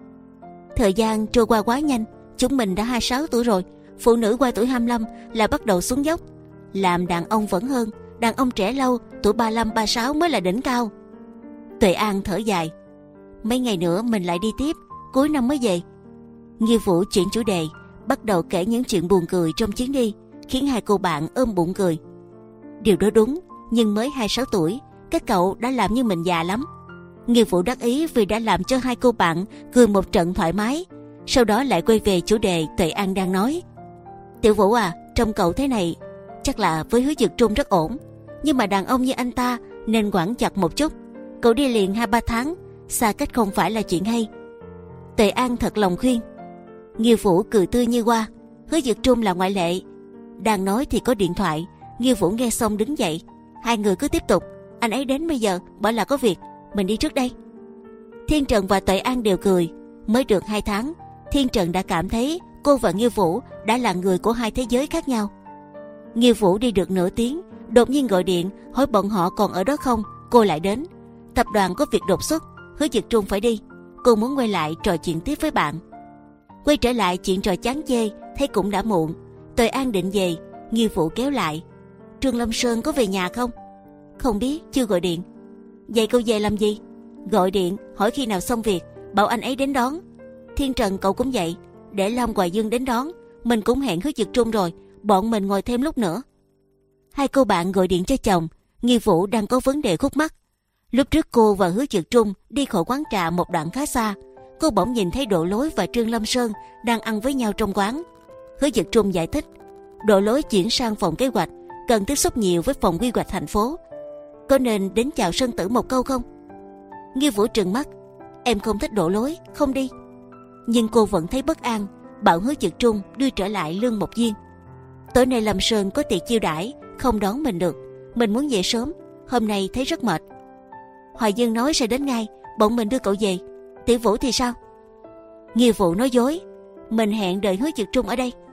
Thời gian trôi qua quá nhanh, chúng mình đã hai mươi sáu tuổi rồi. Phụ nữ qua tuổi hai mươi lăm là bắt đầu xuống dốc. Làm đàn ông vẫn hơn, đàn ông trẻ lâu, tuổi ba mươi lăm, ba mươi sáu mới là đỉnh cao. Tuệ An thở dài. Mấy ngày nữa mình lại đi tiếp, cuối năm mới về. Nghiêu Vũ chuyển chủ đề, bắt đầu kể những chuyện buồn cười trong chuyến đi, khiến hai cô bạn ôm bụng cười. Điều đó đúng, nhưng mới hai mươi sáu tuổi, các cậu đã làm như mình già lắm. Nghiêu Vũ đắc ý vì đã làm cho hai cô bạn cười một trận thoải mái. Sau đó lại quay về chủ đề Tuệ An đang nói. Tiểu Vũ à, trông cậu thế này chắc là với Hứa Dực Trung rất ổn, nhưng mà đàn ông như anh ta nên quản chặt một chút. Cậu đi liền hai ba tháng, xa cách không phải là chuyện hay. Tuệ An thật lòng khuyên. Nghiêu Vũ cười tươi như hoa. Hứa Dực Trung là ngoại lệ. Đang nói thì có điện thoại. Nghiêu Vũ nghe xong đứng dậy. Hai người cứ tiếp tục. Anh ấy đến bây giờ, bảo là có việc, mình đi trước đây. Thiên Trần và Tuệ An đều cười. Mới được hai tháng, Thiên Trần đã cảm thấy cô và Nghiêu Vũ đã là người của hai thế giới khác nhau. Nghiêu Vũ đi được nửa tiếng, đột nhiên gọi điện hỏi bọn họ còn ở đó không. Cô lại đến. Tập đoàn có việc đột xuất, Hứa Dực Trung phải đi. Cô muốn quay lại trò chuyện tiếp với bạn. Quay trở lại chuyện trò chán chê, thấy cũng đã muộn. Tuệ An định về, Nghiêu Vũ kéo lại. Trương Lâm Sơn có về nhà không? Không biết, chưa gọi điện. Vậy cô về làm gì? Gọi điện hỏi khi nào xong việc, bảo anh ấy đến đón. Thiên Trần cậu cũng vậy, để Lâm Hoài Dương đến đón. Mình cũng hẹn Hứa Dực Trung rồi, bọn mình ngồi thêm lúc nữa. Hai cô bạn gọi điện cho chồng. Nghiêu Vũ đang có vấn đề khúc mắc. Lúc trước cô và Hứa Dực Trung đi khỏi quán trà một đoạn khá xa, cô bỗng nhìn thấy Độ Lối và Trương Lâm Sơn đang ăn với nhau trong quán. Hứa Dực Trung giải thích, Độ Lối chuyển sang phòng kế hoạch, cần tiếp xúc nhiều với phòng quy hoạch thành phố. Có nên đến chào Sơn Tử một câu không? Nghiêu Vũ trừng mắt, em không thích Độ Lối, không đi. Nhưng cô vẫn thấy bất an, bảo Hứa Dực Trung đưa trở lại Lương Mộc Duyên. Tối nay Lâm Sơn có tiệc chiêu đãi, không đón mình được. Mình muốn về sớm, hôm nay thấy rất mệt. Hoài Dương nói sẽ đến ngay, bọn mình đưa cậu về. Tiểu Vũ thì sao? Nghiêu Vũ nói dối, mình hẹn đợi Hứa Dực Trung ở đây.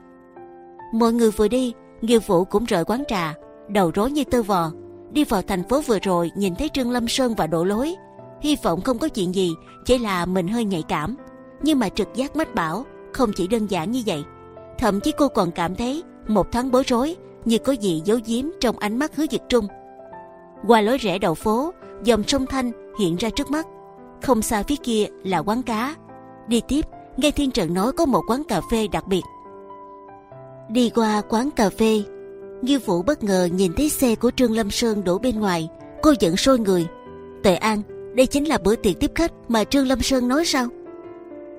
Mọi người vừa đi, Nghiêu Vũ cũng rời quán trà, đầu rối như tơ vò. Đi vào thành phố vừa rồi nhìn thấy Trương Lâm Sơn và Độ Lối, hy vọng không có chuyện gì, chỉ là mình hơi nhạy cảm. Nhưng mà trực giác mách bảo không chỉ đơn giản như vậy. Thậm chí cô còn cảm thấy một thoáng bối rối, như có gì giấu giếm trong ánh mắt Hứa Dực Trung. Qua lối rẽ đầu phố, dòng sông Thanh hiện ra trước mắt. Không xa phía kia là quán cá. Đi tiếp, nghe Thiên Trần nói có một quán cà phê đặc biệt. Đi qua quán cà phê, Nghiêu Vũ bất ngờ nhìn thấy xe của Trương Lâm Sơn đổ bên ngoài. Cô giận sôi người. Tuệ An, đây chính là bữa tiệc tiếp khách mà Trương Lâm Sơn nói sao?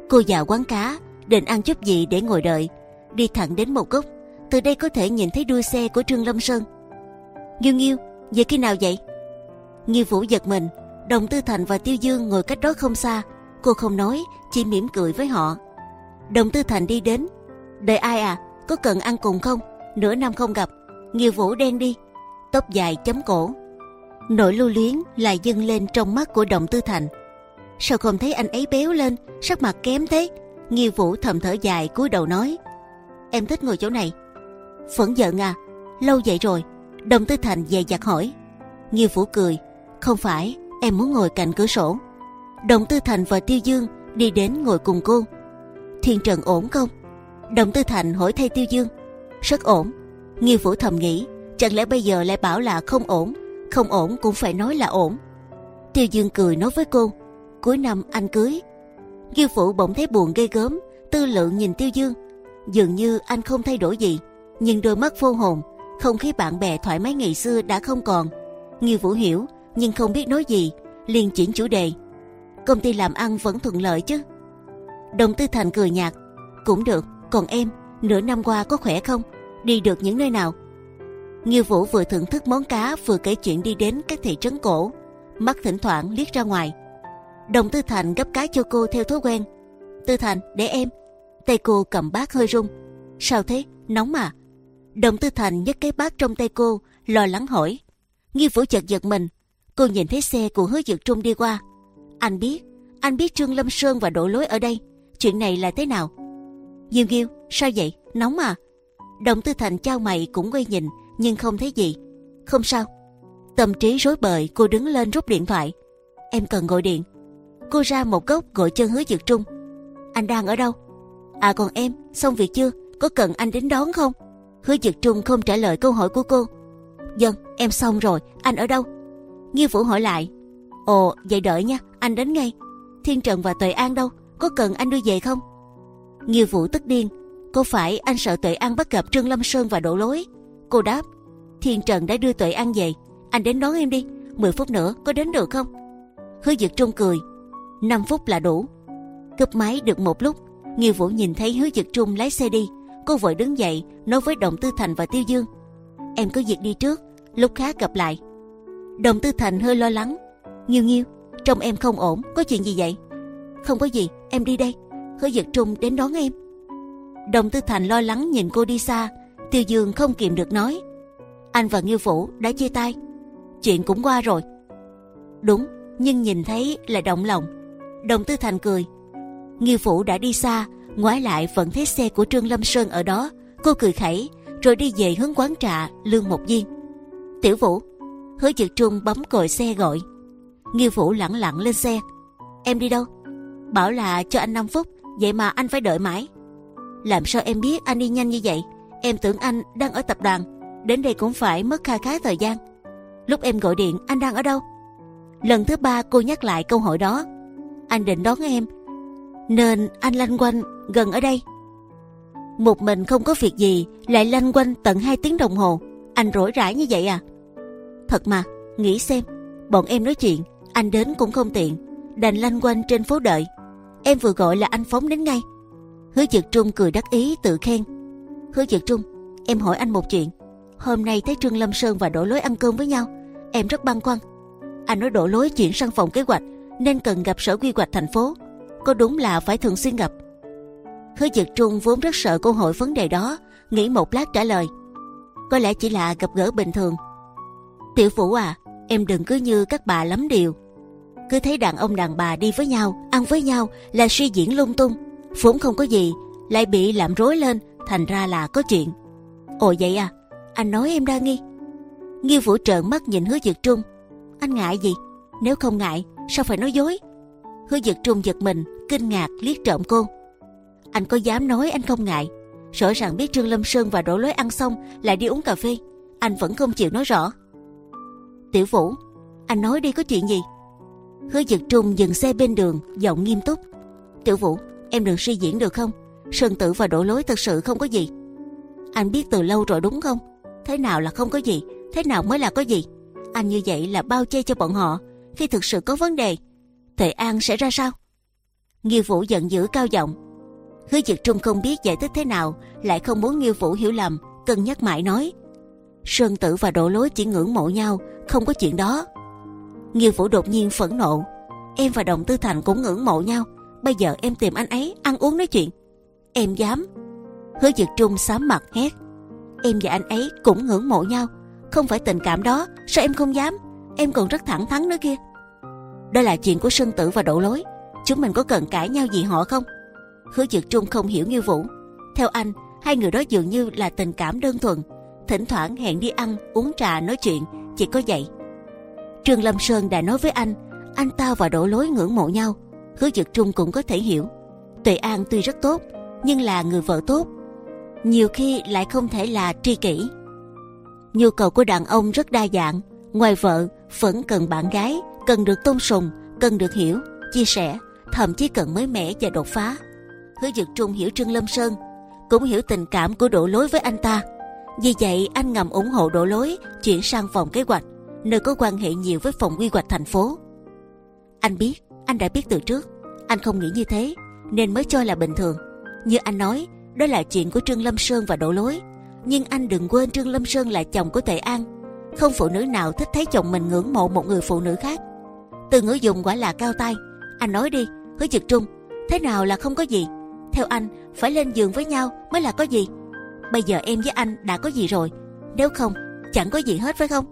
Cô vào quán cá định ăn chút gì để ngồi đợi, đi thẳng đến một góc, từ đây có thể nhìn thấy đuôi xe của Trương Lâm Sơn. Nghiêu Nghiêu, về khi nào vậy? Nghiêu Vũ giật mình. Đồng Tư Thành và Tiêu Dương ngồi cách đó không xa. Cô không nói, chỉ mỉm cười với họ. Đồng Tư Thành đi đến. Đợi ai à? Có cần ăn cùng không? Nửa năm không gặp. Nghiêu Vũ đen đi, tóc dài chấm cổ. Nỗi lưu luyến lại dâng lên trong mắt của Đồng Tư Thành. Sao không thấy anh ấy béo lên, sắc mặt kém thế? Nghiêu Vũ thầm thở dài cúi đầu nói. Em thích ngồi chỗ này. Phẫn giận à? Lâu vậy rồi. Đồng Tư Thành dè dặt hỏi. Nghiêu Vũ cười. Không phải, em muốn ngồi cạnh cửa sổ. Đồng Tư Thành và Tiêu Dương đi đến ngồi cùng cô. Thiên Trần ổn không? Đồng Tư Thành hỏi thay Tiêu Dương. Rất ổn. Nghiêu Vũ thầm nghĩ, chẳng lẽ bây giờ lại bảo là không ổn? Không ổn cũng phải nói là ổn. Tiêu Dương cười nói với cô. Cuối năm anh cưới. Nghiêu Vũ bỗng thấy buồn ghê gớm, tư lượng nhìn Tiêu Dương. Dường như anh không thay đổi gì, nhưng đôi mắt vô hồn, không khí bạn bè thoải mái ngày xưa đã không còn. Nghiêu Vũ hiểu, nhưng không biết nói gì, liền chuyển chủ đề. Công ty làm ăn vẫn thuận lợi chứ? Đồng Tư Thành cười nhạt. Cũng được, còn em, nửa năm qua có khỏe không? Đi được những nơi nào? Nghiêu Vũ vừa thưởng thức món cá vừa kể chuyện đi đến các thị trấn cổ, mắt thỉnh thoảng liếc ra ngoài. Đồng Tư Thành gấp cá cho cô theo thói quen. Tư Thành, để em. Tay cô cầm bát hơi run. Sao thế? Nóng mà. Đồng Tư Thành nhấc cái bát trong tay cô, lo lắng hỏi. Nghiêu Vũ chợt giật mình. Cô nhìn thấy xe của Hứa Dực Trung đi qua. Anh biết, anh biết Trương Lâm Sơn và Đỗ Lối ở đây. Chuyện này là thế nào? Nghiêu Nghiêu, sao vậy? Nóng mà. Đồng Tư Thành chau mày cũng quay nhìn, nhưng không thấy gì. Không sao. Tâm trí rối bời, cô đứng lên rút điện thoại. Em cần gọi điện. Cô ra một góc gọi cho Hứa Dực Trung. Anh đang ở đâu? À còn em, xong việc chưa? Có cần anh đến đón không? Hứa Dực Trung không trả lời câu hỏi của cô. Vâng, em xong rồi, anh ở đâu? Nghiêu Vũ hỏi lại. Ồ, vậy đợi nha, anh đến ngay. Thiên Trần và Tuệ An đâu? Có cần anh đưa về không? Nghiêu Vũ tức điên. Có phải anh sợ Tuệ An bắt gặp Trương Lâm Sơn và Đỗ Lối? Cô đáp. Thiên Trần đã đưa Tuệ An về, anh đến đón em đi. Mười phút nữa có đến được không? Hứa Dực Trung cười. Năm phút là đủ. Cúp máy được một lúc, Nghiêu Vũ nhìn thấy Hứa Dực Trung lái xe đi. Cô vội đứng dậy nói với Đồng Tư Thành và Tiêu Dương. Em có việc đi trước, lúc khác gặp lại. Đồng Tư Thành hơi lo lắng. Nghiêu Nghiêu, trông em không ổn, có chuyện gì vậy? Không có gì, em đi đây. Hứa Dực Trung đến đón em. Đồng Tư Thành lo lắng nhìn cô đi xa. Tiêu Dương không kìm được nói. Anh và Nghiêu Vũ đã chia tay. Chuyện cũng qua rồi. Đúng, nhưng nhìn thấy là động lòng. Đồng Tư Thành cười. Nghiêu Vũ đã đi xa, ngoái lại vẫn thấy xe của Trương Lâm Sơn ở đó. Cô cười khẩy rồi đi về hướng quán trà Lương Mộc Viên. Tiểu Vũ. Hứa Dực Trung bấm còi xe gọi. Nghiêu Vũ lẳng lặng lên xe. Em đi đâu? Bảo là cho anh năm phút, vậy mà anh phải đợi mãi. Làm sao em biết anh đi nhanh như vậy? Em tưởng anh đang ở tập đoàn, đến đây cũng phải mất kha khá thời gian. Lúc em gọi điện anh đang ở đâu? Lần thứ ba cô nhắc lại câu hỏi đó. Anh định đón em, nên anh lanh quanh gần ở đây. Một mình không có việc gì lại lanh quanh tận hai tiếng đồng hồ. Anh rỗi rãi như vậy à? Thật mà, nghĩ xem, bọn em nói chuyện, anh đến cũng không tiện, đành lanh quanh trên phố đợi. Em vừa gọi là anh phóng đến ngay. Hứa Dực Trung cười đắc ý tự khen. Hứa Dực Trung, em hỏi anh một chuyện. Hôm nay thấy Trương Lâm Sơn và Đỗ Lối ăn cơm với nhau, em rất băn khoăn. Anh nói Đỗ Lối chuyển sang phòng kế hoạch nên cần gặp sở quy hoạch thành phố. Có đúng là phải thường xuyên gặp? Hứa Dực Trung vốn rất sợ câu hỏi vấn đề đó, nghĩ một lát trả lời. Có lẽ chỉ là gặp gỡ bình thường. Tiểu Vũ à, em đừng cứ như các bà lắm điều. Cứ thấy đàn ông đàn bà đi với nhau, ăn với nhau là suy diễn lung tung, vốn không có gì lại bị làm rối lên, thành ra là có chuyện. Ồ vậy à? Anh nói em đa nghi. Nghiêu Vũ trợn mắt nhìn Hứa Dực Trung. Anh ngại gì? Nếu không ngại sao phải nói dối? Hứa Dực Trung giật mình, kinh ngạc liếc trộm cô. Anh có dám nói anh không ngại? Rõ ràng biết Trương Lâm Sơn và Đỗ Lối ăn xong lại đi uống cà phê, anh vẫn không chịu nói rõ. Tiểu Vũ, anh nói đi, có chuyện gì? Hứa Dực Trung dừng xe bên đường, giọng nghiêm túc. Tiểu Vũ, em đừng suy diễn được không? Sơn Tử và Đỗ Lối thật sự không có gì. Anh biết từ lâu rồi đúng không? Thế nào là không có gì? Thế nào mới là có gì? Anh như vậy là bao che cho bọn họ. Khi thực sự có vấn đề, Tuệ An sẽ ra sao? Nghiêu Vũ giận dữ cao giọng. Hứa Dực Trung không biết giải thích thế nào, lại không muốn Nghiêu Vũ hiểu lầm, cân nhắc mãi nói: Sơn Tử và Đỗ Lối chỉ ngưỡng mộ nhau, không có chuyện đó. Nghiêu Vũ đột nhiên phẫn nộ: Em và Đồng Tư Thành cũng ngưỡng mộ nhau, bây giờ em tìm anh ấy ăn uống nói chuyện, em dám? Hứa Dực Trung xám mặt hét: Em và anh ấy cũng ngưỡng mộ nhau, không phải tình cảm đó, sao em không dám? Em còn rất thẳng thắn nữa kia. Đó là chuyện của Sơn Tử và Đỗ Lối, chúng mình có cần cãi nhau gì họ không? Hứa Dực Trung không hiểu Nghiêu Vũ. Theo anh, hai người đó dường như là tình cảm đơn thuần, thỉnh thoảng hẹn đi ăn uống trà nói chuyện, chỉ có vậy. Trương Lâm Sơn đã nói với anh, anh ta và Đỗ Lối ngưỡng mộ nhau. Hứa Dực Trung cũng có thể hiểu. Tuệ An tuy rất tốt, nhưng là người vợ tốt, nhiều khi lại không thể là tri kỷ. Nhu cầu của đàn ông rất đa dạng, ngoài vợ vẫn cần bạn gái, cần được tôn sùng, cần được hiểu, chia sẻ, thậm chí cần mới mẻ và đột phá. Hứa Dực Trung hiểu Trương Lâm Sơn, cũng hiểu tình cảm của Đỗ Lối với anh ta. Vì vậy anh ngầm ủng hộ Đỗ Lối chuyển sang phòng kế hoạch, nơi có quan hệ nhiều với phòng quy hoạch thành phố. Anh biết, anh đã biết từ trước, anh không nghĩ như thế nên mới cho là bình thường. Như anh nói, đó là chuyện của Trương Lâm Sơn và Đỗ Lối, nhưng anh đừng quên Trương Lâm Sơn là chồng của Tuệ An. Không phụ nữ nào thích thấy chồng mình ngưỡng mộ một người phụ nữ khác. Từ ngữ dùng quả là cao tay. Anh nói đi, Hứa Dực Trung, thế nào là không có gì? Theo anh, phải lên giường với nhau mới là có gì. Bây giờ em với anh đã có gì rồi, nếu không chẳng có gì hết, phải không?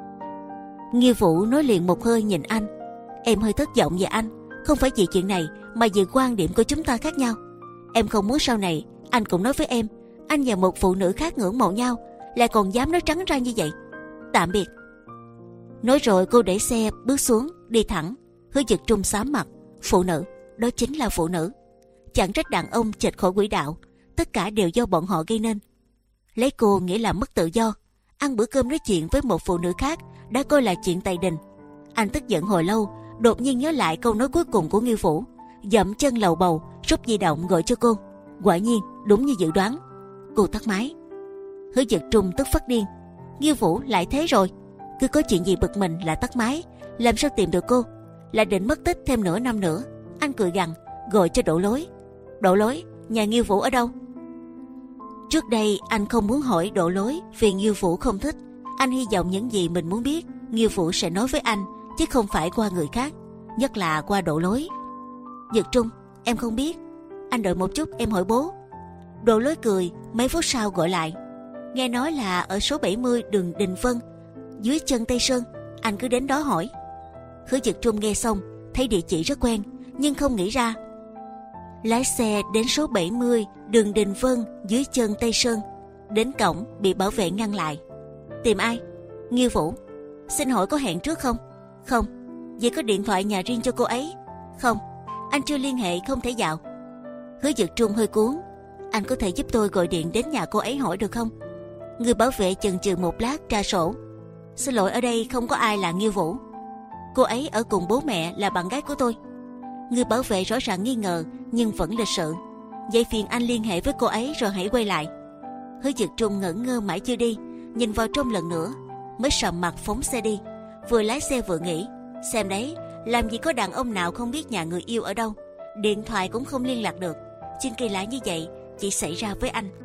Nghiêu Vũ nói liền một hơi nhìn anh. Em hơi thất vọng về anh, không phải vì chuyện này mà vì quan điểm của chúng ta khác nhau. Em không muốn sau này anh cũng nói với em anh và một phụ nữ khác ngưỡng mộ nhau, lại còn dám nói trắng ra như vậy. Tạm biệt. Nói rồi cô để xe bước xuống đi thẳng. Hứa Dực Trung xám mặt. Phụ nữ, đó chính là phụ nữ. Chẳng trách đàn ông chệch khỏi quỹ đạo, tất cả đều do bọn họ gây nên. Lấy cô nghĩa là mất tự do. Ăn bữa cơm nói chuyện với một phụ nữ khác đã coi là chuyện tày đình. Anh tức giận hồi lâu, đột nhiên nhớ lại câu nói cuối cùng của Nghiêu Vũ, dậm chân lầu bầu, rút di động gọi cho cô. Quả nhiên đúng như dự đoán, cô tắt máy. Hứa Dực Trung tức phát điên. Nghiêu Vũ lại thế rồi, cứ có chuyện gì bực mình là tắt máy, làm sao tìm được cô? Là định mất tích thêm nửa năm nữa. Anh cười gằn gọi cho Đỗ Lối. Đỗ Lối, nhà Nghiêu Vũ ở đâu? Trước đây anh không muốn hỏi Đỗ Lối vì Nghiêu Vũ không thích. Anh hy vọng những gì mình muốn biết Nghiêu Vũ sẽ nói với anh, chứ không phải qua người khác, nhất là qua Đỗ Lối. Dực Trung, em không biết. Anh đợi một chút, em hỏi bố. Đỗ Lối cười, mấy phút sau gọi lại. Nghe nói là ở số bảy mươi đường Đình Vân, dưới chân Tây Sơn. Anh cứ đến đó hỏi. Hứa Dực Trung nghe xong thấy địa chỉ rất quen, nhưng không nghĩ ra. Lái xe đến số bảy mươi đường Đình Vân dưới chân Tây Sơn. Đến cổng bị bảo vệ ngăn lại. Tìm ai? Nghiêu Vũ. Xin hỏi có hẹn trước không? Không. Vậy có điện thoại nhà riêng cho cô ấy? Không. Anh chưa liên hệ, không thể vào. Hứa Dực Trung hơi cuốn. Anh có thể giúp tôi gọi điện đến nhà cô ấy hỏi được không? Người bảo vệ chần chừ một lát tra sổ. Xin lỗi, ở đây không có ai là Nghiêu Vũ. Cô ấy ở cùng bố mẹ là bạn gái của tôi. Người bảo vệ rõ ràng nghi ngờ nhưng vẫn lịch sự. Vậy phiền anh liên hệ với cô ấy rồi hãy quay lại. Hứa Dực Trung ngẩn ngơ mãi chưa đi, nhìn vào trong lần nữa mới sầm mặt phóng xe đi. Vừa lái xe vừa nghĩ, xem đấy, làm gì có đàn ông nào không biết nhà người yêu ở đâu, điện thoại cũng không liên lạc được. Chuyện kỳ lạ như vậy chỉ xảy ra với anh.